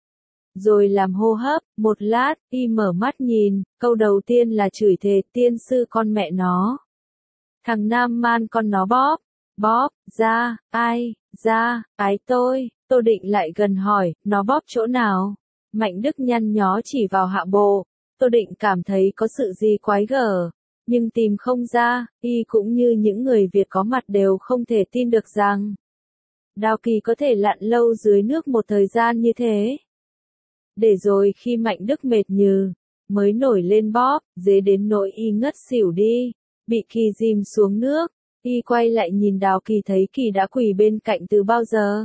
Rồi làm hô hấp, một lát, y mở mắt nhìn, câu đầu tiên là chửi thề tiên sư con mẹ nó. Thằng Nam Man con nó bóp, bóp, ra, ai, ra, ái tôi, Tô Định lại gần hỏi, nó bóp chỗ nào? Mạnh Đức nhăn nhó chỉ vào hạ bộ, Tô Định cảm thấy có sự gì quái gở, nhưng tìm không ra, y cũng như những người Việt có mặt đều không thể tin được rằng Đao Kỳ có thể lặn lâu dưới nước một thời gian như thế. Để rồi khi Mạnh Đức mệt nhừ, mới nổi lên bóp, dế đến nỗi y ngất xỉu đi, bị Kỳ dìm xuống nước, y quay lại nhìn Đao Kỳ thấy Kỳ đã quỳ bên cạnh từ bao giờ.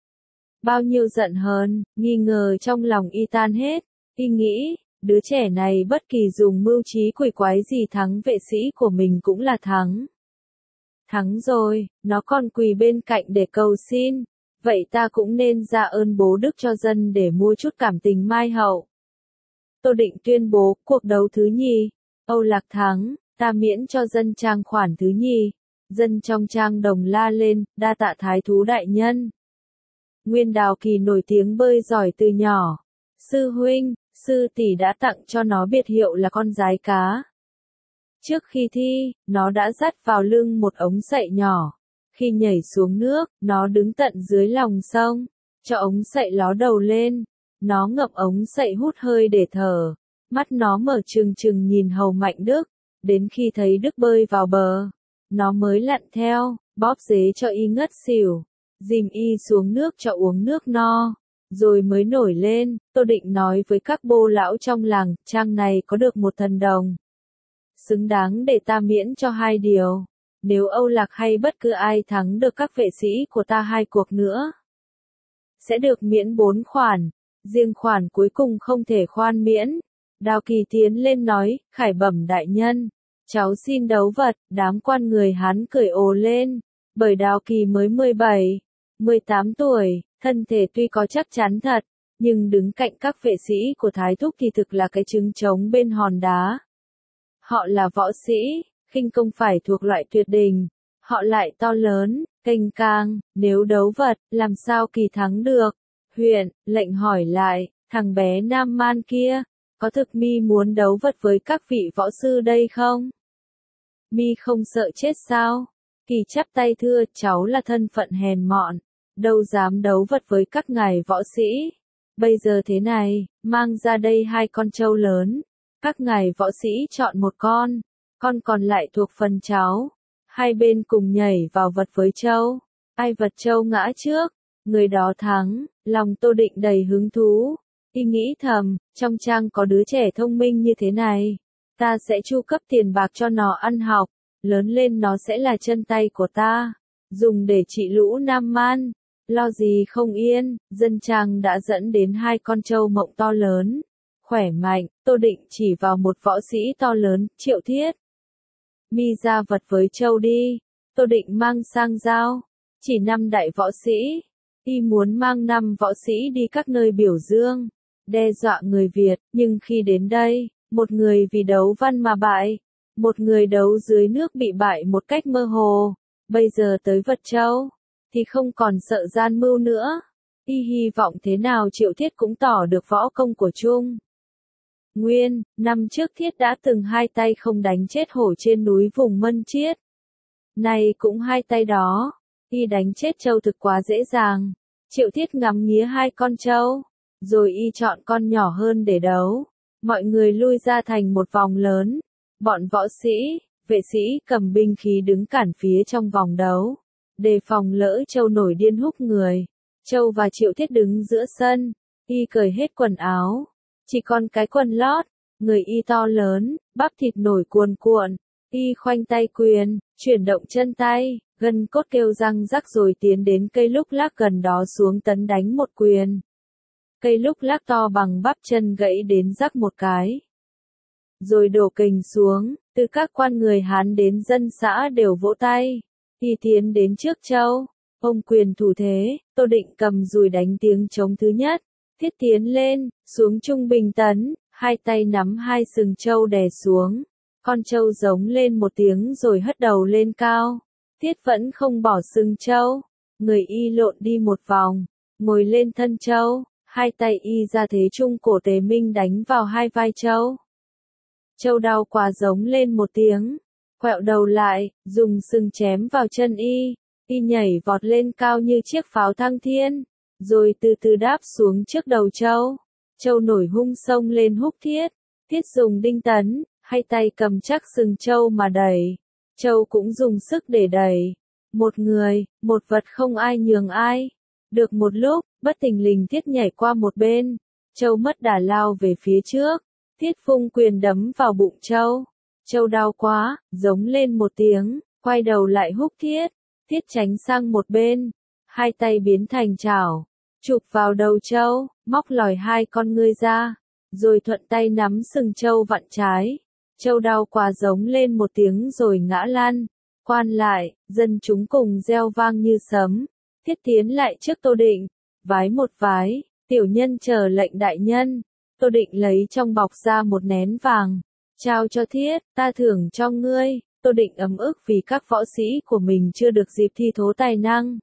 Bao nhiêu giận hờn, nghi ngờ trong lòng y tan hết, y nghĩ, đứa trẻ này bất kỳ dùng mưu trí quỷ quái gì thắng vệ sĩ của mình cũng là thắng. Thắng rồi, nó còn quỳ bên cạnh để cầu xin, vậy ta cũng nên ra ơn bố đức cho dân để mua chút cảm tình mai hậu. Tô Định tuyên bố cuộc đấu thứ nhì, Âu Lạc thắng, ta miễn cho dân trang khoản thứ nhì, dân trong trang đồng la lên, đa tạ thái thú đại nhân. Nguyên Đào Kỳ nổi tiếng bơi giỏi từ nhỏ, sư huynh, sư tỷ đã tặng cho nó biệt hiệu là con giái cá. Trước khi thi, nó đã dắt vào lưng một ống sậy nhỏ. Khi nhảy xuống nước, nó đứng tận dưới lòng sông, cho ống sậy ló đầu lên. Nó ngậm ống sậy hút hơi để thở. Mắt nó mở trừng trừng nhìn hầu Mạnh Đức. Đến khi thấy Đức bơi vào bờ, nó mới lặn theo, bóp dế cho y ngất xỉu, dìm y xuống nước cho uống nước no. Rồi mới nổi lên, Tô Định nói với các bô lão trong làng, trang này có được một thần đồng. Xứng đáng để ta miễn cho hai điều. Nếu Âu Lạc hay bất cứ ai thắng được các vệ sĩ của ta hai cuộc nữa, sẽ được miễn bốn khoản, riêng khoản cuối cùng không thể khoan miễn. Đao Kỳ tiến lên nói, khải bẩm đại nhân, cháu xin đấu vật, đám quan người Hán cười ồ lên, bởi Đao Kỳ mới mười bảy, mười tám tuổi, thân thể tuy có chắc chắn thật, nhưng đứng cạnh các vệ sĩ của Thái Thúc thì thực là cái trứng trống bên hòn đá. Họ là võ sĩ, khinh công phải thuộc loại tuyệt đỉnh, họ lại to lớn, kênh cang, nếu đấu vật, làm sao Kỳ thắng được? Huyện, lệnh hỏi lại, thằng bé Nam Man kia, có thực mi muốn đấu vật với các vị võ sư đây không? Mi không sợ chết sao? Kỳ chắp tay thưa, cháu là thân phận hèn mọn, đâu dám đấu vật với các ngài võ sĩ. Bây giờ thế này, mang ra đây hai con trâu lớn, các ngài võ sĩ chọn một con, con còn lại thuộc phần cháu. Hai bên cùng nhảy vào vật với trâu, ai vật trâu ngã trước, người đó thắng. Lòng Tô Định đầy hứng thú, y nghĩ thầm, trong trang có đứa trẻ thông minh như thế này, ta sẽ chu cấp tiền bạc cho nó ăn học, lớn lên nó sẽ là chân tay của ta, dùng để trị lũ Nam Man. Lo gì không yên, dân trang đã dẫn đến hai con trâu mộng to lớn, khỏe mạnh. Tô Định chỉ vào một võ sĩ to lớn, Triệu Thiết. Mi ra vật với trâu đi. Tô Định mang sang giao, chỉ năm đại võ sĩ. Y muốn mang năm võ sĩ đi các nơi biểu dương, đe dọa người Việt, nhưng khi đến đây, một người vì đấu văn mà bại, một người đấu dưới nước bị bại một cách mơ hồ, bây giờ tới vật trâu, thì không còn sợ gian mưu nữa. Y hy vọng thế nào Triệu Thiết cũng tỏ được võ công của Trung Nguyên, năm trước Thiết đã từng hai tay không đánh chết hổ trên núi vùng Mân Chiết. Này cũng hai tay đó, y đánh chết trâu thực quá dễ dàng. Triệu Thiết ngắm nghía hai con trâu, rồi y chọn con nhỏ hơn để đấu. Mọi người lui ra thành một vòng lớn, bọn võ sĩ, vệ sĩ cầm binh khí đứng cản phía trong vòng đấu, đề phòng lỡ trâu nổi điên húc người. Trâu và Triệu Thiết đứng giữa sân, y cởi hết quần áo, chỉ còn cái quần lót, Người y to lớn, bắp thịt nổi cuồn cuộn, y khoanh tay quyền, chuyển động chân tay, gân cốt kêu răng rắc rồi tiến đến cây lúc lác gần đó xuống tấn đánh một quyền. Cây lúc lác to bằng bắp chân gãy đến rắc một cái. Rồi đổ kình xuống, từ các quan người Hán đến dân xã đều vỗ tay. Y tiến đến trước Châu, ông quyền thủ thế, Tô Định cầm dùi đánh tiếng trống thứ nhất. Thiết tiến lên, xuống trung bình tấn, hai tay nắm hai sừng trâu đè xuống. Con trâu giống lên một tiếng rồi hất đầu lên cao. Thiết vẫn không bỏ sừng trâu. Người y lộn đi một vòng, ngồi lên thân trâu, hai tay y ra thế trung cổ Tề Minh đánh vào hai vai trâu. Trâu đau quá giống lên một tiếng, quẹo đầu lại, dùng sừng chém vào chân y. Y nhảy vọt lên cao như chiếc pháo thăng thiên, rồi từ từ đáp xuống trước đầu trâu. Trâu nổi hung sông lên húc Thiết. Thiết dùng đinh tấn, hai tay cầm chắc sừng trâu mà đẩy. Trâu cũng dùng sức để đẩy. Một người, một vật không ai nhường ai. Được một lúc, bất thình lình Thiết nhảy qua một bên. Trâu mất đà lao về phía trước. Thiết phung quyền đấm vào bụng trâu. Trâu đau quá, giống lên một tiếng, quay đầu lại húc Thiết. Thiết tránh sang một bên, hai tay biến thành chảo, chụp vào đầu trâu, móc lòi hai con ngươi ra, rồi thuận tay nắm sừng trâu vặn trái. Trâu đau quá giống lên một tiếng rồi ngã lăn. Quan lại, dân chúng cùng reo vang như sấm. Thiết tiến lại trước Tô Định, vái một vái, tiểu nhân chờ lệnh đại nhân. Tô Định lấy trong bọc ra một nén vàng, trao cho Thiết, ta thưởng cho ngươi. Tô Định ấm ức vì các võ sĩ của mình chưa được dịp thi thố tài năng.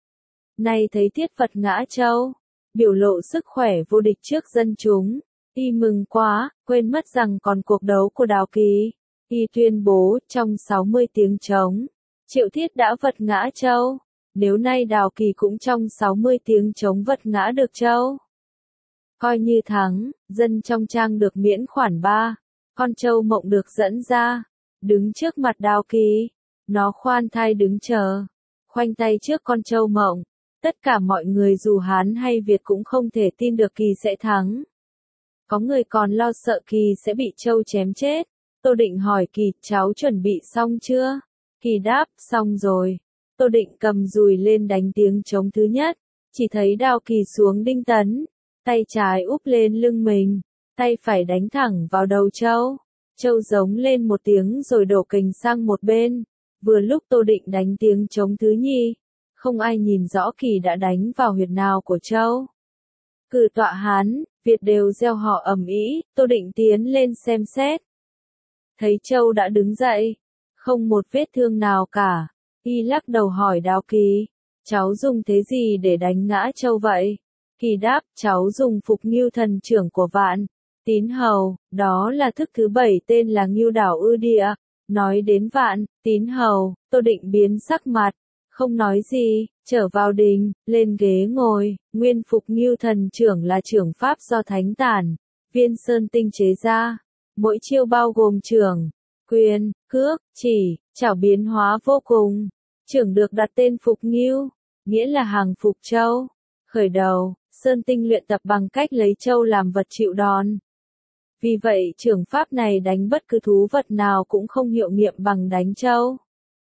Nay thấy Thiết vật ngã trâu, biểu lộ sức khỏe vô địch trước dân chúng, y mừng quá, quên mất rằng còn cuộc đấu của Đào Kỳ. Y tuyên bố, trong sáu mươi tiếng trống, Triệu Thiết đã vật ngã trâu. Nếu nay Đào Kỳ cũng trong sáu mươi tiếng trống vật ngã được trâu, coi như thắng, dân trong trang được miễn khoản ba, con trâu mộng được dẫn ra. Đứng trước mặt Đào Kỳ, nó khoan thai đứng chờ, khoanh tay trước con trâu mộng. Tất cả mọi người dù Hán hay Việt cũng không thể tin được Kỳ sẽ thắng. Có người còn lo sợ Kỳ sẽ bị trâu chém chết. Tô Định hỏi Kỳ, cháu chuẩn bị xong chưa? Kỳ đáp, xong rồi. Tô Định cầm dùi lên đánh tiếng trống thứ nhất, chỉ thấy Đào Kỳ xuống đinh tấn, tay trái úp lên lưng mình, tay phải đánh thẳng vào đầu trâu. Trâu giống lên một tiếng rồi đổ kình sang một bên. Vừa lúc Tô Định đánh tiếng trống thứ nhì, không ai nhìn rõ Kỳ đã đánh vào huyệt nào của trâu. Cử tọa Hán, Việt đều reo hò ầm ĩ. Tô Định tiến lên xem xét, thấy trâu đã đứng dậy, không một vết thương nào cả. Y lắc đầu hỏi Đào Kỳ, cháu dùng thế gì để đánh ngã trâu vậy? Kỳ đáp, cháu dùng Phục Ngưu thần trưởng của Vạn Tín Hầu, đó là thức thứ bảy tên là Ngưu Đảo Ư Địa. Nói đến Vạn Tín Hầu, Tô Định biến sắc mặt, không nói gì, trở vào đình, lên ghế ngồi. Nguyên Phục Ngưu thần trưởng là trưởng pháp do Thánh Tản, Viên Sơn tinh chế ra. Mỗi chiêu bao gồm trưởng, quyền, cước, chỉ, chảo biến hóa vô cùng. Trưởng được đặt tên Phục Ngưu, nghĩa là hàng phục châu. Khởi đầu, Sơn tinh luyện tập bằng cách lấy châu làm vật chịu đòn. Vì vậy trưởng pháp này đánh bất cứ thú vật nào cũng không hiệu nghiệm bằng đánh trâu.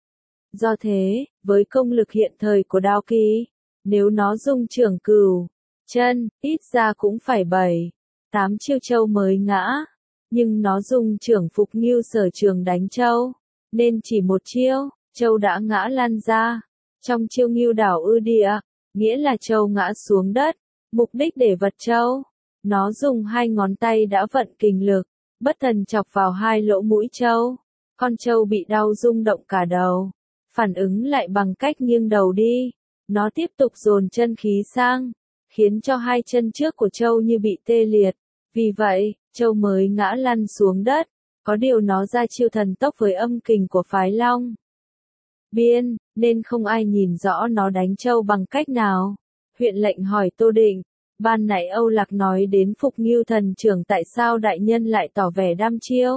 Do thế, với công lực hiện thời của Đào Kỳ, nếu nó dùng trưởng cửu chân, ít ra cũng phải bảy, tám chiêu trâu mới ngã. Nhưng nó dùng trưởng Phục Ngưu sở trường đánh trâu, nên chỉ một chiêu, trâu đã ngã lăn ra. Trong chiêu Ngưu Đảo Ư Địa, nghĩa là trâu ngã xuống đất, mục đích để vật trâu. Nó dùng hai ngón tay đã vận kình lực, bất thần chọc vào hai lỗ mũi trâu. Con trâu bị đau rung động cả đầu, phản ứng lại bằng cách nghiêng đầu đi. Nó tiếp tục dồn chân khí sang, khiến cho hai chân trước của trâu như bị tê liệt. Vì vậy, trâu mới ngã lăn xuống đất. Có điều nó ra chiêu thần tốc với âm kình của phái Long Biên, nên không ai nhìn rõ nó đánh trâu bằng cách nào. Huyện lệnh hỏi Tô Định, ban nãy Âu Lạc nói đến Phục Ngưu thần trưởng, tại sao đại nhân lại tỏ vẻ đăm chiêu?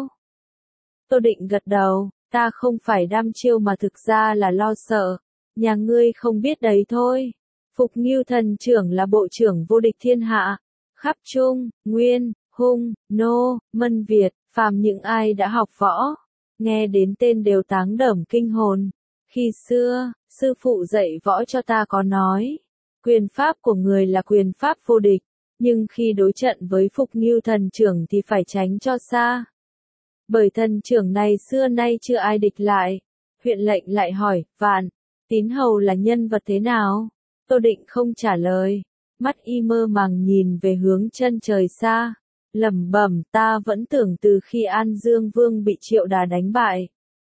Tô Định gật đầu, ta không phải đăm chiêu mà thực ra là lo sợ. Nhà ngươi không biết đấy thôi. Phục Ngưu thần trưởng là bộ trưởng vô địch thiên hạ, khắp Trung, Nguyên, Hung, Nô, Mân Việt, phàm những ai đã học võ, nghe đến tên đều táng đởm kinh hồn. Khi xưa, sư phụ dạy võ cho ta có nói, quyền pháp của người là quyền pháp vô địch, nhưng khi đối trận với Phục Ngưu thần trưởng thì phải tránh cho xa. Bởi thần trưởng này xưa nay chưa ai địch lại. Huyện lệnh lại hỏi, Vạn, Tín Hầu là nhân vật thế nào? Tô Định không trả lời, mắt y mơ màng nhìn về hướng chân trời xa, lẩm bẩm, ta vẫn tưởng từ khi An Dương Vương bị Triệu Đà đánh bại,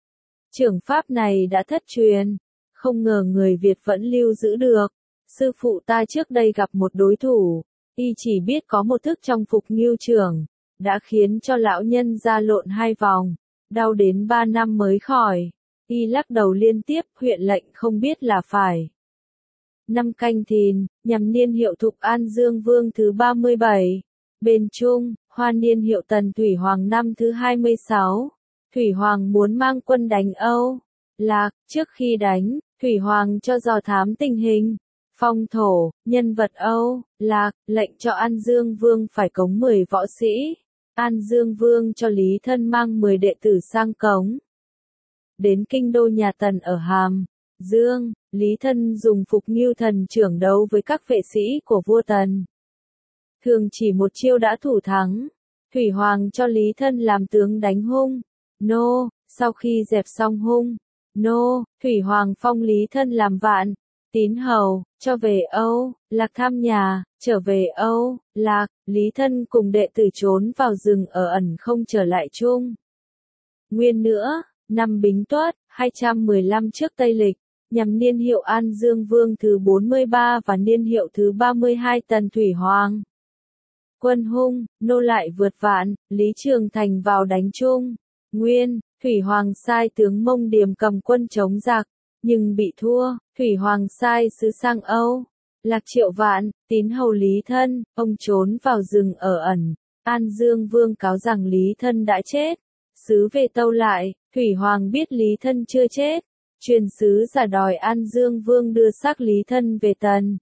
trưởng pháp này đã thất truyền, không ngờ người Việt vẫn lưu giữ được. Sư phụ ta trước đây gặp một đối thủ, y chỉ biết có một thức trong Phục Ngưu trưởng, đã khiến cho lão nhân ra lộn hai vòng, đau đến ba năm mới khỏi. Y lắc đầu liên tiếp, huyện lệnh không biết là phải. Năm Canh Thìn, nhằm niên hiệu Thục An Dương Vương thứ ba mươi bảy. Bên Trung, hoa niên hiệu Tần Thủy Hoàng năm thứ hai mươi sáu. Thủy Hoàng muốn mang quân đánh Âu Lạc, trước khi đánh, Thủy Hoàng cho dò thám tình hình, phong thổ, nhân vật Âu Lạc, lệnh cho An Dương Vương phải cống mười võ sĩ. An Dương Vương cho Lý Thân mang mười đệ tử sang cống. Đến kinh đô nhà Tần ở Hàm Dương, Lý Thân dùng Phục Ngưu thần trưởng đấu với các vệ sĩ của vua Tần. Thường chỉ một chiêu đã thủ thắng. Thủy Hoàng cho Lý Thân làm tướng đánh Hung, Nô, sau khi dẹp xong Hung, Nô, Thủy Hoàng phong Lý Thân làm Vạn, Tín Hầu, cho về Âu Lạc thăm nhà. Trở về Âu Lạc, Lý Thân cùng đệ tử trốn vào rừng ở ẩn không trở lại chung. Nguyên nữa, năm Bính Tuất, hai trăm mười lăm trước Tây Lịch, nhằm niên hiệu An Dương Vương thứ bốn mươi ba và niên hiệu thứ ba mươi hai Tần Thủy Hoàng. Quân Hung, Nô lại vượt Vạn, Lý Trường Thành vào đánh chung. Nguyên, Thủy Hoàng sai tướng Mông Điềm cầm quân chống giặc, nhưng bị thua. Thủy Hoàng sai sứ sang Âu Lạc triệu Vạn, Tín Hầu Lý Thân, ông trốn vào rừng ở ẩn. An Dương Vương cáo rằng Lý Thân đã chết. Sứ về tâu lại, Thủy Hoàng biết Lý Thân chưa chết, truyền sứ giả đòi An Dương Vương đưa xác Lý Thân về Tần.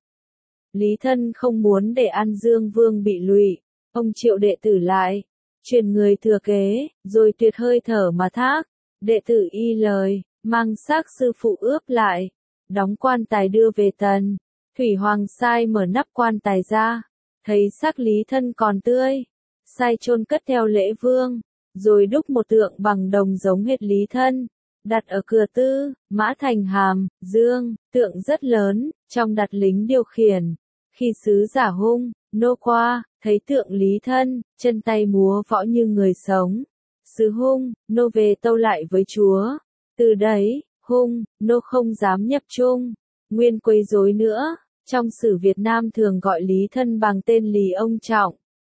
Lý Thân không muốn để An Dương Vương bị lụy, ông triệu đệ tử lại, truyền người thừa kế, rồi tuyệt hơi thở mà thác. Đệ tử y lời, mang xác sư phụ ướp lại, đóng quan tài đưa về Tần. Thủy Hoàng sai mở nắp quan tài ra, thấy xác Lý Thân còn tươi, sai chôn cất theo lễ vương, rồi đúc một tượng bằng đồng giống hệt Lý Thân, đặt ở cửa tư, Mã Thành Hàm Dương, tượng rất lớn, trong đặt lính điều khiển. Khi sứ giả Hung, Nô qua, thấy tượng Lý Thân, chân tay múa võ như người sống. Sứ Hung, Nô về tâu lại với chúa. Từ đấy, Hung, Nô không dám nhập chung. Nguyên quấy rối nữa, trong sử Việt Nam thường gọi Lý Thân bằng tên Lý Ông Trọng.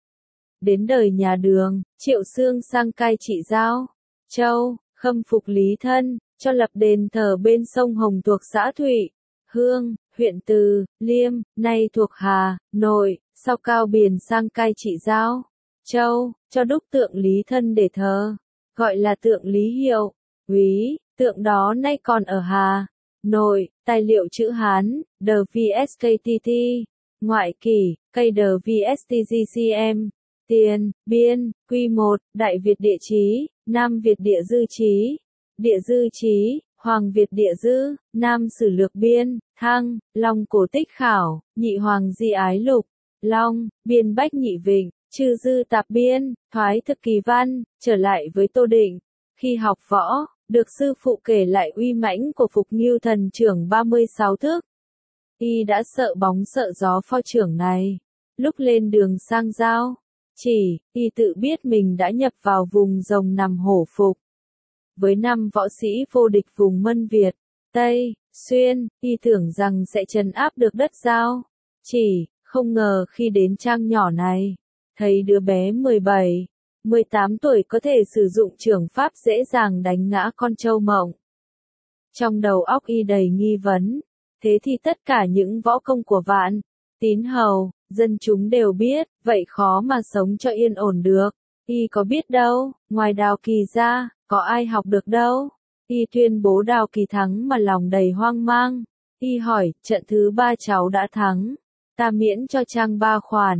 Đến đời nhà Đường, Triệu Xương sang cai trị Giao Châu, khâm phục Lý Thân, cho lập đền thờ bên sông Hồng thuộc xã Thụy Hương, huyện Từ Liêm, nay thuộc Hà Nội. Sau Cao Biền sang cai trị Giao Châu, cho đúc tượng Lý Thân để thờ, gọi là tượng Lý Hiệu Úy. Tượng đó nay còn ở Hà Nội. Tài liệu chữ Hán, The vê ét ca tê tê, ngoại kỷ, cây The vê ét tê giê xê em, tiền, biên, quy một, Đại Việt địa chí, Nam Việt địa dư chí, địa dư chí, Hoàng Việt địa dư, Nam Sử lược biên, Thăng, Long cổ tích khảo, Nhị Hoàng di ái lục, Long, biên bách nhị vịnh, Chư dư tạp biên, thoái thực kỳ văn. Trở lại với Tô Định, khi học võ, được sư phụ kể lại uy mãnh của Phục Ngưu thần trưởng ba mươi sáu thước. Y đã sợ bóng sợ gió pho trưởng này. Lúc lên đường sang Giao Chỉ, y tự biết mình đã nhập vào vùng rồng nằm hổ phục. Với năm võ sĩ vô địch vùng Mân Việt, Tây, Xuyên, y tưởng rằng sẽ trấn áp được đất Giao Chỉ, không ngờ khi đến trang nhỏ này, thấy đứa bé mười bảy, mười tám tuổi có thể sử dụng trưởng pháp dễ dàng đánh ngã con trâu mộng. Trong đầu óc y đầy nghi vấn, thế thì tất cả những võ công của Vạn, Tín Hầu, dân chúng đều biết, vậy khó mà sống cho yên ổn được. Y có biết đâu, ngoài Đào Kỳ ra, có ai học được đâu. Y tuyên bố Đào Kỳ thắng mà lòng đầy hoang mang. Y hỏi, trận thứ ba cháu đã thắng, ta miễn cho trang ba khoản.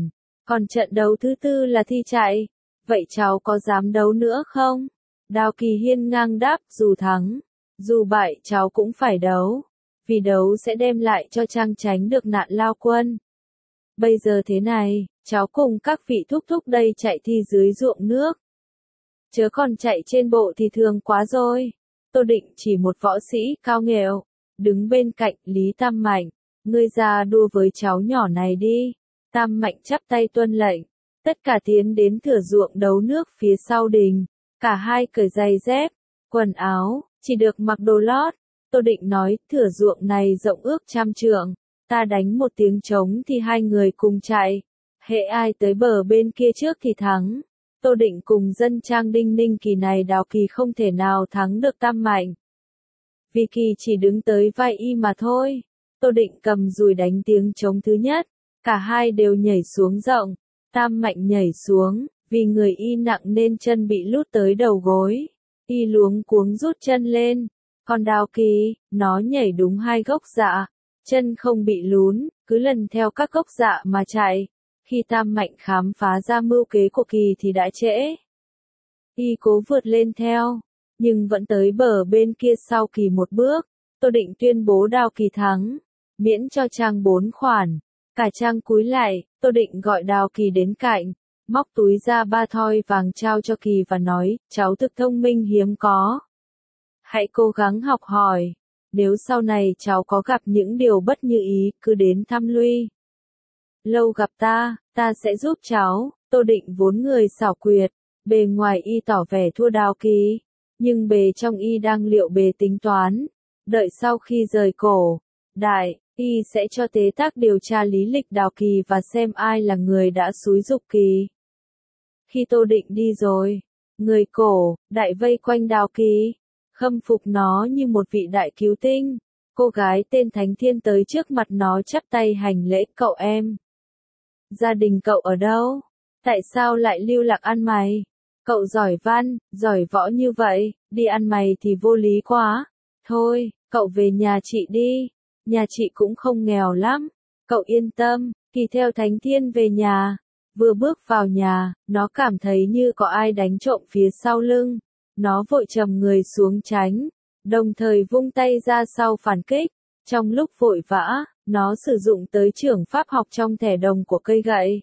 Còn trận đấu thứ tư là thi chạy. Vậy cháu có dám đấu nữa không? Đào Kỳ hiên ngang đáp, dù thắng, dù bại cháu cũng phải đấu. Vì đấu sẽ đem lại cho Trang tránh được nạn lao quân. Bây giờ thế này, cháu cùng các vị thúc thúc đây chạy thi dưới ruộng nước. Chớ còn chạy trên bộ thì thường quá rồi. Tô Định chỉ một võ sĩ cao nghèo, đứng bên cạnh Lý Tam Mạnh. Ngươi ra đua với cháu nhỏ này đi. Tam Mạnh chắp tay tuân lệnh. Tất cả tiến đến thửa ruộng đấu nước phía sau đình. Cả hai cởi giày dép, quần áo, chỉ được mặc đồ lót. Tô Định nói, thửa ruộng này rộng ước trăm trượng. Ta đánh một tiếng trống thì hai người cùng chạy. Hễ ai tới bờ bên kia trước thì thắng. Tô Định cùng dân Trang Đinh Ninh kỳ này Đào Kỳ không thể nào thắng được Tam Mạnh. Vì Kỳ chỉ đứng tới vai y mà thôi. Tô Định cầm dùi đánh tiếng trống thứ nhất. Cả hai đều nhảy xuống rộng. Tam Mạnh nhảy xuống, vì người y nặng nên chân bị lút tới đầu gối. Y luống cuống rút chân lên. Còn Đào Kỳ, nó nhảy đúng hai gốc dạ. Chân không bị lún, cứ lần theo các gốc dạ mà chạy. Khi Tam Mạnh khám phá ra mưu kế của Kỳ thì đã trễ. Y cố vượt lên theo, nhưng vẫn tới bờ bên kia sau Kỳ một bước. Tô Định tuyên bố Đào Kỳ thắng, miễn cho Trang bốn khoản. Cả Trang cúi lại, Tô Định gọi Đào Kỳ đến cạnh, móc túi ra ba thoi vàng trao cho Kỳ và nói, cháu thực thông minh hiếm có. Hãy cố gắng học hỏi, nếu sau này cháu có gặp những điều bất như ý, cứ đến thăm lui. Lâu gặp ta, ta sẽ giúp cháu. Tô Định vốn người xảo quyệt, bề ngoài y tỏ vẻ thua Đào Kỳ, nhưng bề trong y đang liệu bề tính toán. Đợi sau khi rời cổ đại, y sẽ cho tế tác điều tra lý lịch Đào Kỳ và xem ai là người đã xúi giục Kỳ. Khi Tô Định đi rồi, người cổ đại vây quanh Đào Kỳ, khâm phục nó như một vị đại cứu tinh. Cô gái tên Thánh Thiên tới trước mặt nó chắp tay hành lễ, cậu em. Gia đình cậu ở đâu? Tại sao lại lưu lạc ăn mày? Cậu giỏi văn, giỏi võ như vậy, đi ăn mày thì vô lý quá. Thôi, cậu về nhà chị đi. Nhà chị cũng không nghèo lắm. Cậu yên tâm. Kỳ theo Thánh Thiên về nhà. Vừa bước vào nhà, nó cảm thấy như có ai đánh trộm phía sau lưng. Nó vội trầm người xuống tránh, đồng thời vung tay ra sau phản kích. Trong lúc vội vã, nó sử dụng tới trưởng pháp học trong thẻ đồng của cây gậy.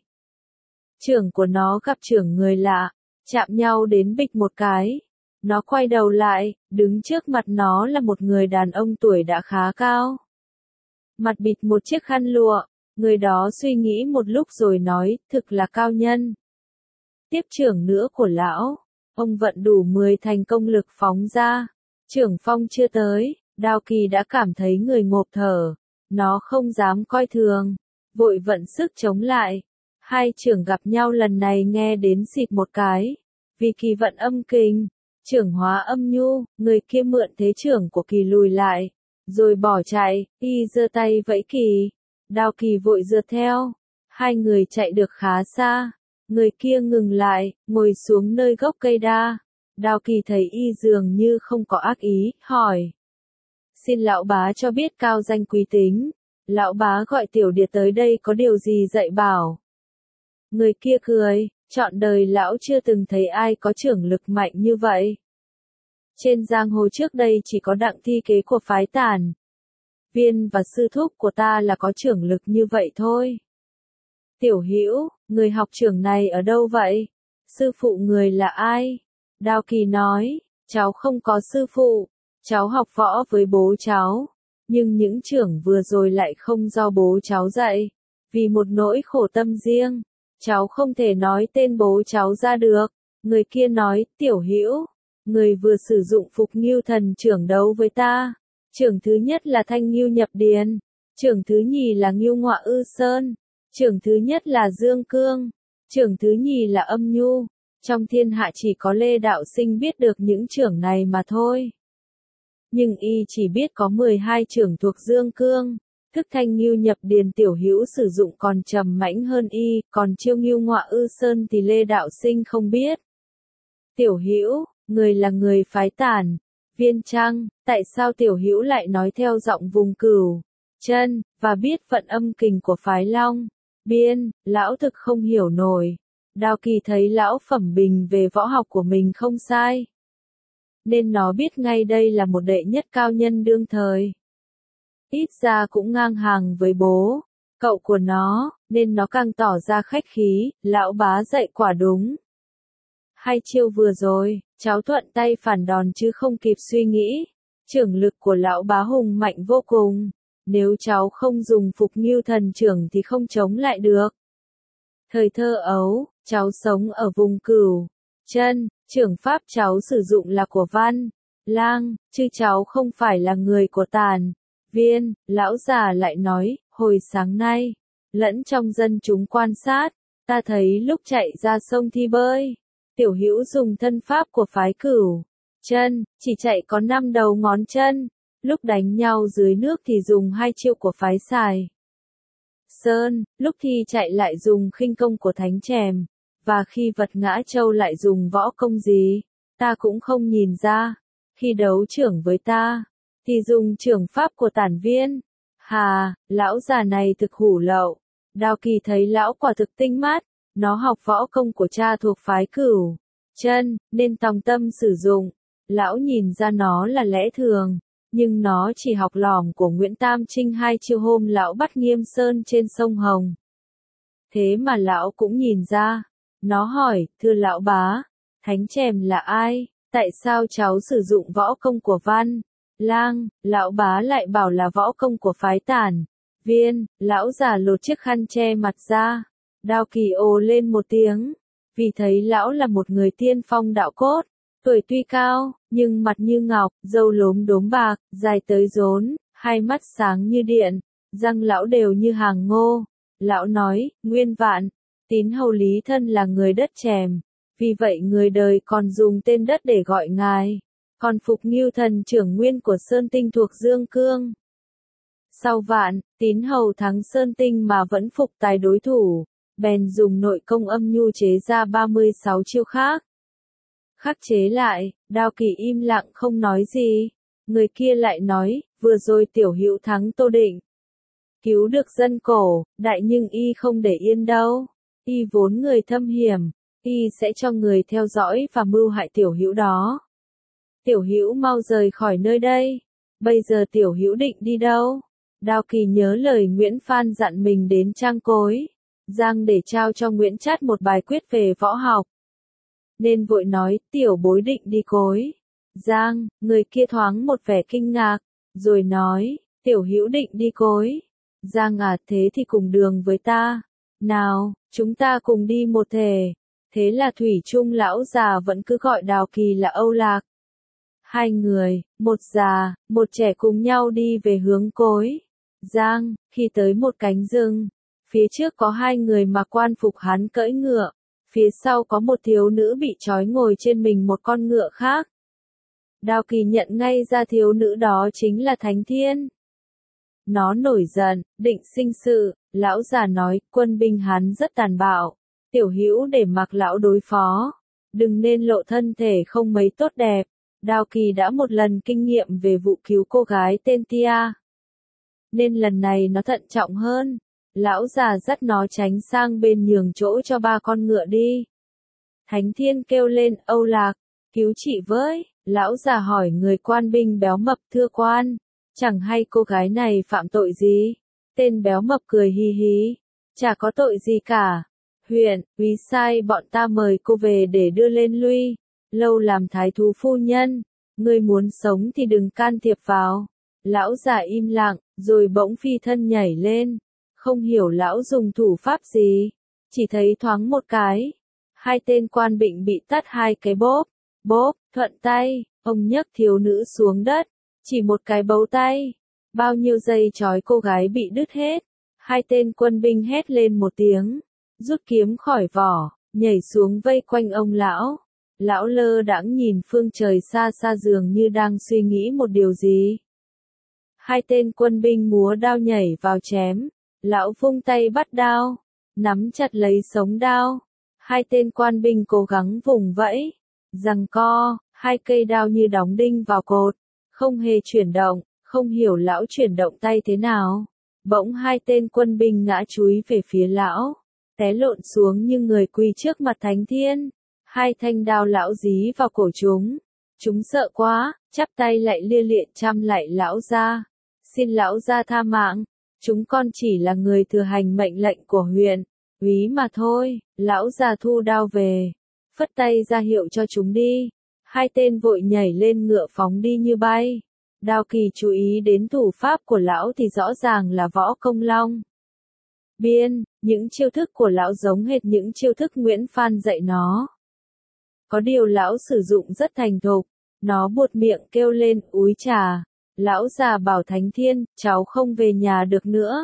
Trưởng của nó gặp trưởng người lạ, chạm nhau đến bịch một cái. Nó quay đầu lại, đứng trước mặt nó là một người đàn ông tuổi đã khá cao. Mặt bịt một chiếc khăn lụa, người đó suy nghĩ một lúc rồi nói, thực là cao nhân. Tiếp trưởng nữa của lão, ông vận đủ mười thành công lực phóng ra. Trưởng phong chưa tới, Đào Kỳ đã cảm thấy người ngộp thở. Nó không dám coi thường, vội vận sức chống lại. Hai trưởng gặp nhau lần này nghe đến xịt một cái. Vì Kỳ vận âm kình, trưởng hóa âm nhu, người kia mượn thế trưởng của Kỳ lùi lại, rồi bỏ chạy. Y giơ tay vẫy Kỳ, Đào Kỳ vội rượt theo. Hai người chạy được khá xa, người kia ngừng lại, ngồi xuống nơi gốc cây đa. Đào Kỳ thấy y dường như không có ác ý, hỏi. Xin lão bá cho biết cao danh quý tính. Lão bá gọi tiểu điệt tới đây có điều gì dạy bảo? Người kia cười, trọn đời lão chưa từng thấy ai có trưởng lực mạnh như vậy. Trên giang hồ trước đây chỉ có Đặng Thi Kế của phái Tản Viên và sư thúc của ta là có trưởng lực như vậy thôi. Tiểu Hữu, người học trưởng này ở đâu vậy? Sư phụ người là ai? Đào Kỳ nói, cháu không có sư phụ, cháu học võ với bố cháu, nhưng những trưởng vừa rồi lại không do bố cháu dạy, vì một nỗi khổ tâm riêng, cháu không thể nói tên bố cháu ra được. Người kia nói, Tiểu Hữu, người vừa sử dụng Phục Ngưu Thần trưởng đấu với ta. Trưởng thứ nhất là Thanh Ngưu Nhập Điền, trưởng thứ nhì là Ngưu Ngọa Ư Sơn, trưởng thứ nhất là Dương Cương, trưởng thứ nhì là Âm Nhu. Trong thiên hạ chỉ có Lê Đạo Sinh biết được những trưởng này mà thôi. Nhưng y chỉ biết có mười hai trưởng thuộc Dương Cương. Thức Thanh Ngưu Nhập Điền Tiểu Hữu sử dụng còn trầm mãnh hơn y, còn chiêu Ngưu Ngọa Ư Sơn thì Lê Đạo Sinh không biết. Tiểu Hữu, người là người phái Tản Viên chăng? Tại sao Tiểu Hữu lại nói theo giọng vùng Cửu Chân và biết vận âm kình của phái Long? Biên, lão thực không hiểu nổi. Đao Kỳ thấy lão phẩm bình về võ học của mình không sai. Nên nó biết ngay đây là một đệ nhất cao nhân đương thời. Ít ra cũng ngang hàng với bố, cậu của nó, nên nó càng tỏ ra khách khí, lão bá dạy quả đúng. Hai chiêu vừa rồi, cháu thuận tay phản đòn chứ không kịp suy nghĩ. Trưởng lực của lão bá hùng mạnh vô cùng. Nếu cháu không dùng Phục Ngưu Thần Trưởng thì không chống lại được. Thời thơ ấu, cháu sống ở vùng Cửu Chân, trưởng pháp cháu sử dụng là của Văn Lang, chứ cháu không phải là người của Tản Viên. Lão già lại nói, hồi sáng nay, lẫn trong dân chúng quan sát, ta thấy lúc chạy ra sông thi bơi, Tiểu Hữu dùng thân pháp của phái Cửu Chân, chỉ chạy có năm đầu ngón chân, lúc đánh nhau dưới nước thì dùng hai chiêu của phái Sài Sơn, lúc thi chạy lại dùng khinh công của Thánh Chèm, và khi vật ngã châu lại dùng võ công gì, ta cũng không nhìn ra. Khi đấu trưởng với ta, thì dùng trưởng pháp của Tản Viên. Hà, lão già này thực hủ lậu. Đao Kỳ thấy lão quả thực tinh mát, nó học võ công của cha thuộc phái Cửu Chân, nên tòng tâm sử dụng. Lão nhìn ra nó là lẽ thường, nhưng nó chỉ học lỏm của Nguyễn Tam Trinh hai chiêu hôm lão bắt Nghiêm Sơn trên sông Hồng. Thế mà lão cũng nhìn ra. Nó hỏi, thưa lão bá, Thánh Chèm là ai? Tại sao cháu sử dụng võ công của Văn Lang? Lão bá lại bảo là võ công của phái Tản Viên. Lão già lột chiếc khăn che mặt ra. Đao Kỳ ồ lên một tiếng, vì thấy lão là một người tiên phong đạo cốt. Tuổi tuy cao, nhưng mặt như ngọc, râu lốm đốm bạc, dài tới rốn, hai mắt sáng như điện, răng lão đều như hàng ngô. Lão nói, nguyên vạn, Tín hầu Lý Thân là người đất Chèm, vì vậy người đời còn dùng tên đất để gọi ngài. Còn Phục Ngưu Thần Trưởng nguyên của Sơn Tinh thuộc Dương Cương. Sau vạn, Tín hầu thắng Sơn Tinh mà vẫn phục tài đối thủ, bèn dùng nội công âm nhu chế ra ba mươi sáu chiêu khác. Khắc chế lại, Đao Kỳ im lặng không nói gì. Người kia lại nói, vừa rồi Tiểu Hữu thắng Tô Định, cứu được dân cổ, đại nhưng y không để yên đâu. Y vốn người thâm hiểm, y sẽ cho người theo dõi và mưu hại Tiểu Hữu đó. Tiểu Hữu mau rời khỏi nơi đây. Bây giờ Tiểu Hữu định đi đâu? Đao Kỳ nhớ lời Nguyễn Phan dặn mình đến Trang Cối Giang để trao cho Nguyễn Trát một bài quyết về võ học. Nên vội nói, tiểu bối định đi Cối Giang. Người kia thoáng một vẻ kinh ngạc, rồi nói, Tiểu Hữu định đi Cối Giang à, thế thì cùng đường với ta. Nào, chúng ta cùng đi một thể. Thế là thủy chung lão già vẫn cứ gọi Đao Kỳ là Âu Lạc. Hai người, một già, một trẻ cùng nhau đi về hướng Cối Giang. Khi tới một cánh rừng, phía trước có hai người mặc quan phục Hán cưỡi ngựa, phía sau có một thiếu nữ bị trói ngồi trên mình một con ngựa khác. Đao Kỳ nhận ngay ra thiếu nữ đó chính là Thánh Thiên. Nó nổi giận, định sinh sự. Lão già nói, quân binh Hán rất tàn bạo, Tiểu Hữu để mặc lão đối phó, đừng nên lộ thân thể không mấy tốt đẹp. Đao Kỳ đã một lần kinh nghiệm về vụ cứu cô gái tên Tia, nên lần này nó thận trọng hơn. Lão già dắt nó tránh sang bên nhường chỗ cho ba con ngựa đi. Thánh Thiên kêu lên, Âu Lạc, cứu chị với. Lão già hỏi người quan binh béo mập, thưa quan, chẳng hay cô gái này phạm tội gì? Tên béo mập cười hì hí, chả có tội gì cả. Huyện, úy sai bọn ta mời cô về để đưa lên luy lâu làm thái thú phu nhân. Ngươi muốn sống thì đừng can thiệp vào. Lão già im lặng, rồi bỗng phi thân nhảy lên. Không hiểu lão dùng thủ pháp gì, chỉ thấy thoáng một cái, hai tên quan binh bị tát hai cái bốp, bốp, thuận tay, ông nhấc thiếu nữ xuống đất, chỉ một cái bấu tay, bao nhiêu dây trói cô gái bị đứt hết. Hai tên quân binh hét lên một tiếng, rút kiếm khỏi vỏ, nhảy xuống vây quanh ông lão. Lão lơ đãng nhìn phương trời xa xa dường như đang suy nghĩ một điều gì. Hai tên quân binh múa đao nhảy vào chém. Lão vung tay bắt đao, nắm chặt lấy sống đao. Hai tên quan binh cố gắng vùng vẫy, giằng co, hai cây đao như đóng đinh vào cột, không hề chuyển động, không hiểu lão chuyển động tay thế nào. Bỗng hai tên quân binh ngã chúi về phía lão, té lộn xuống như người quỳ trước mặt thánh thiên. Hai thanh đao lão dí vào cổ chúng. Chúng sợ quá, chắp tay lại lia lịa chăm lại lão gia. Xin lão gia tha mạng, chúng con chỉ là người thừa hành mệnh lệnh của huyện úy mà thôi. Lão già thu đao về, phất tay ra hiệu cho chúng đi. Hai tên vội nhảy lên ngựa phóng đi như bay. Đao Kỳ chú ý đến thủ pháp của lão thì rõ ràng là võ công long biên, những chiêu thức của lão giống hệt những chiêu thức Nguyễn Phan dạy nó. Có điều lão sử dụng rất thành thục, nó buột miệng kêu lên, úi trà. Lão già bảo Thánh Thiên, cháu không về nhà được nữa.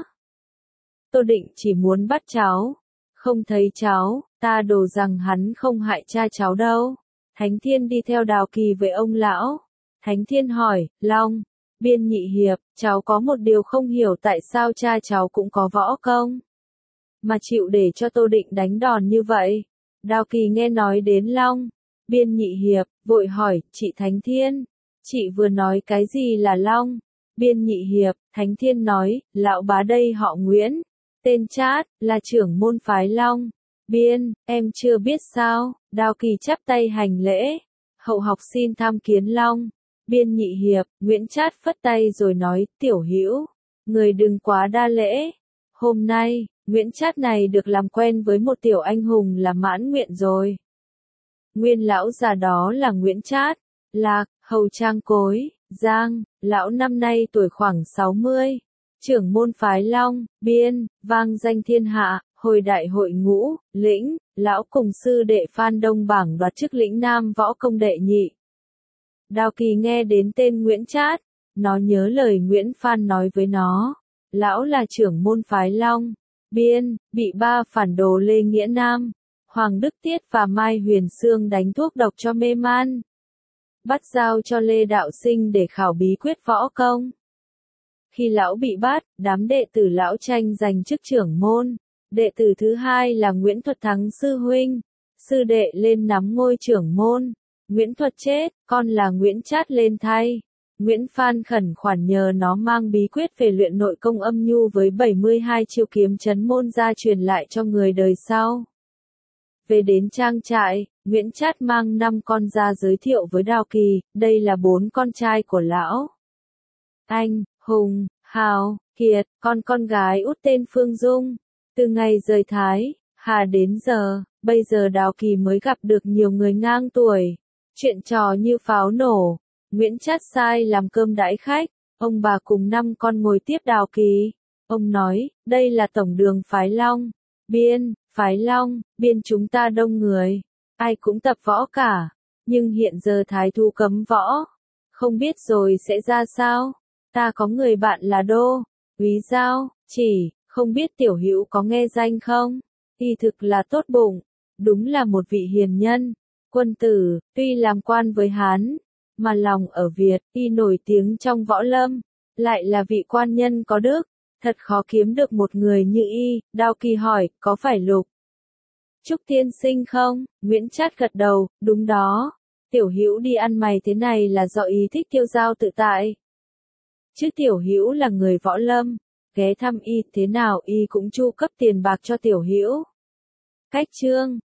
Tô Định chỉ muốn bắt cháu, không thấy cháu, ta đổ rằng hắn không hại cha cháu đâu. Thánh Thiên đi theo Đào Kỳ với ông lão. Thánh Thiên hỏi, Long, Biên nhị hiệp, cháu có một điều không hiểu tại sao cha cháu cũng có võ công, mà chịu để cho Tô Định đánh đòn như vậy. Đào Kỳ nghe nói đến Long, Biên nhị hiệp, vội hỏi, chị Thánh Thiên, chị vừa nói cái gì là Long, Biên nhị hiệp? Thánh Thiên nói, lão bá đây họ Nguyễn, tên Trát, là trưởng môn phái Long Biên, em chưa biết sao? Đào Kỳ chắp tay hành lễ, hậu học xin tham kiến Long Biên nhị hiệp. Nguyễn Trát phất tay rồi nói, tiểu hữu, người đừng quá đa lễ. Hôm nay, Nguyễn Trát này được làm quen với một tiểu anh hùng là mãn nguyện rồi. Nguyên lão già đó là Nguyễn Trát, Lạc, hầu Trang Cối, Giang, lão năm nay tuổi khoảng sáu mươi, trưởng môn phái Long Biên, vang danh thiên hạ. Hồi đại hội ngũ, lĩnh, lão cùng sư đệ Phan Đông Bảng đoạt chức lĩnh Nam võ công đệ nhị. Đào Kỳ nghe đến tên Nguyễn Trát, nó nhớ lời Nguyễn Phan nói với nó. Lão là trưởng môn phái Long Biên, bị ba phản đồ Lê Nghĩa Nam, Hoàng Đức Tiết và Mai Huyền Sương đánh thuốc độc cho mê man. Bắt giao cho Lê Đạo Sinh để khảo bí quyết võ công. Khi lão bị bắt, đám đệ tử lão tranh giành chức trưởng môn. Đệ tử thứ hai là Nguyễn Thuật Thắng sư huynh, sư đệ lên nắm ngôi trưởng môn. Nguyễn Thuật chết, con là Nguyễn Trát lên thay. Nguyễn Phan khẩn khoản nhờ nó mang bí quyết về luyện nội công âm nhu với bảy mươi hai chiêu kiếm chấn môn ra truyền lại cho người đời sau. Về đến trang trại, Nguyễn Trát mang năm con ra giới thiệu với Đào Kỳ, đây là bốn con trai của lão. Anh, Hùng, Hào, Kiệt, con con gái út tên Phương Dung. Từ ngày rời Thái Hà đến giờ, bây giờ Đào Kỳ mới gặp được nhiều người ngang tuổi. Chuyện trò như pháo nổ. Nguyễn Trát sai làm cơm đãi khách. Ông bà cùng năm con ngồi tiếp Đào Kỳ. Ông nói, đây là tổng đường phái Long Biên, phái Long Biên chúng ta đông người, ai cũng tập võ cả. Nhưng hiện giờ Thái Thu cấm võ. Không biết rồi sẽ ra sao? Ta có người bạn là Đô Úy Giao, chỉ, không biết tiểu hữu có nghe danh không? Y thực là tốt bụng, đúng là một vị hiền nhân, quân tử, tuy làm quan với Hán, mà lòng ở Việt. Y nổi tiếng trong võ lâm, lại là vị quan nhân có đức, thật khó kiếm được một người như y. Đào Kỳ hỏi, có phải Lục Trúc tiên sinh không? Nguyễn Trát gật đầu, đúng đó. Tiểu hữu đi ăn mày thế này là do ý thích tiêu dao tự tại, chứ tiểu hữu là người võ lâm, ghé thăm y thế nào y cũng chu cấp tiền bạc cho tiểu hữu. Cách chương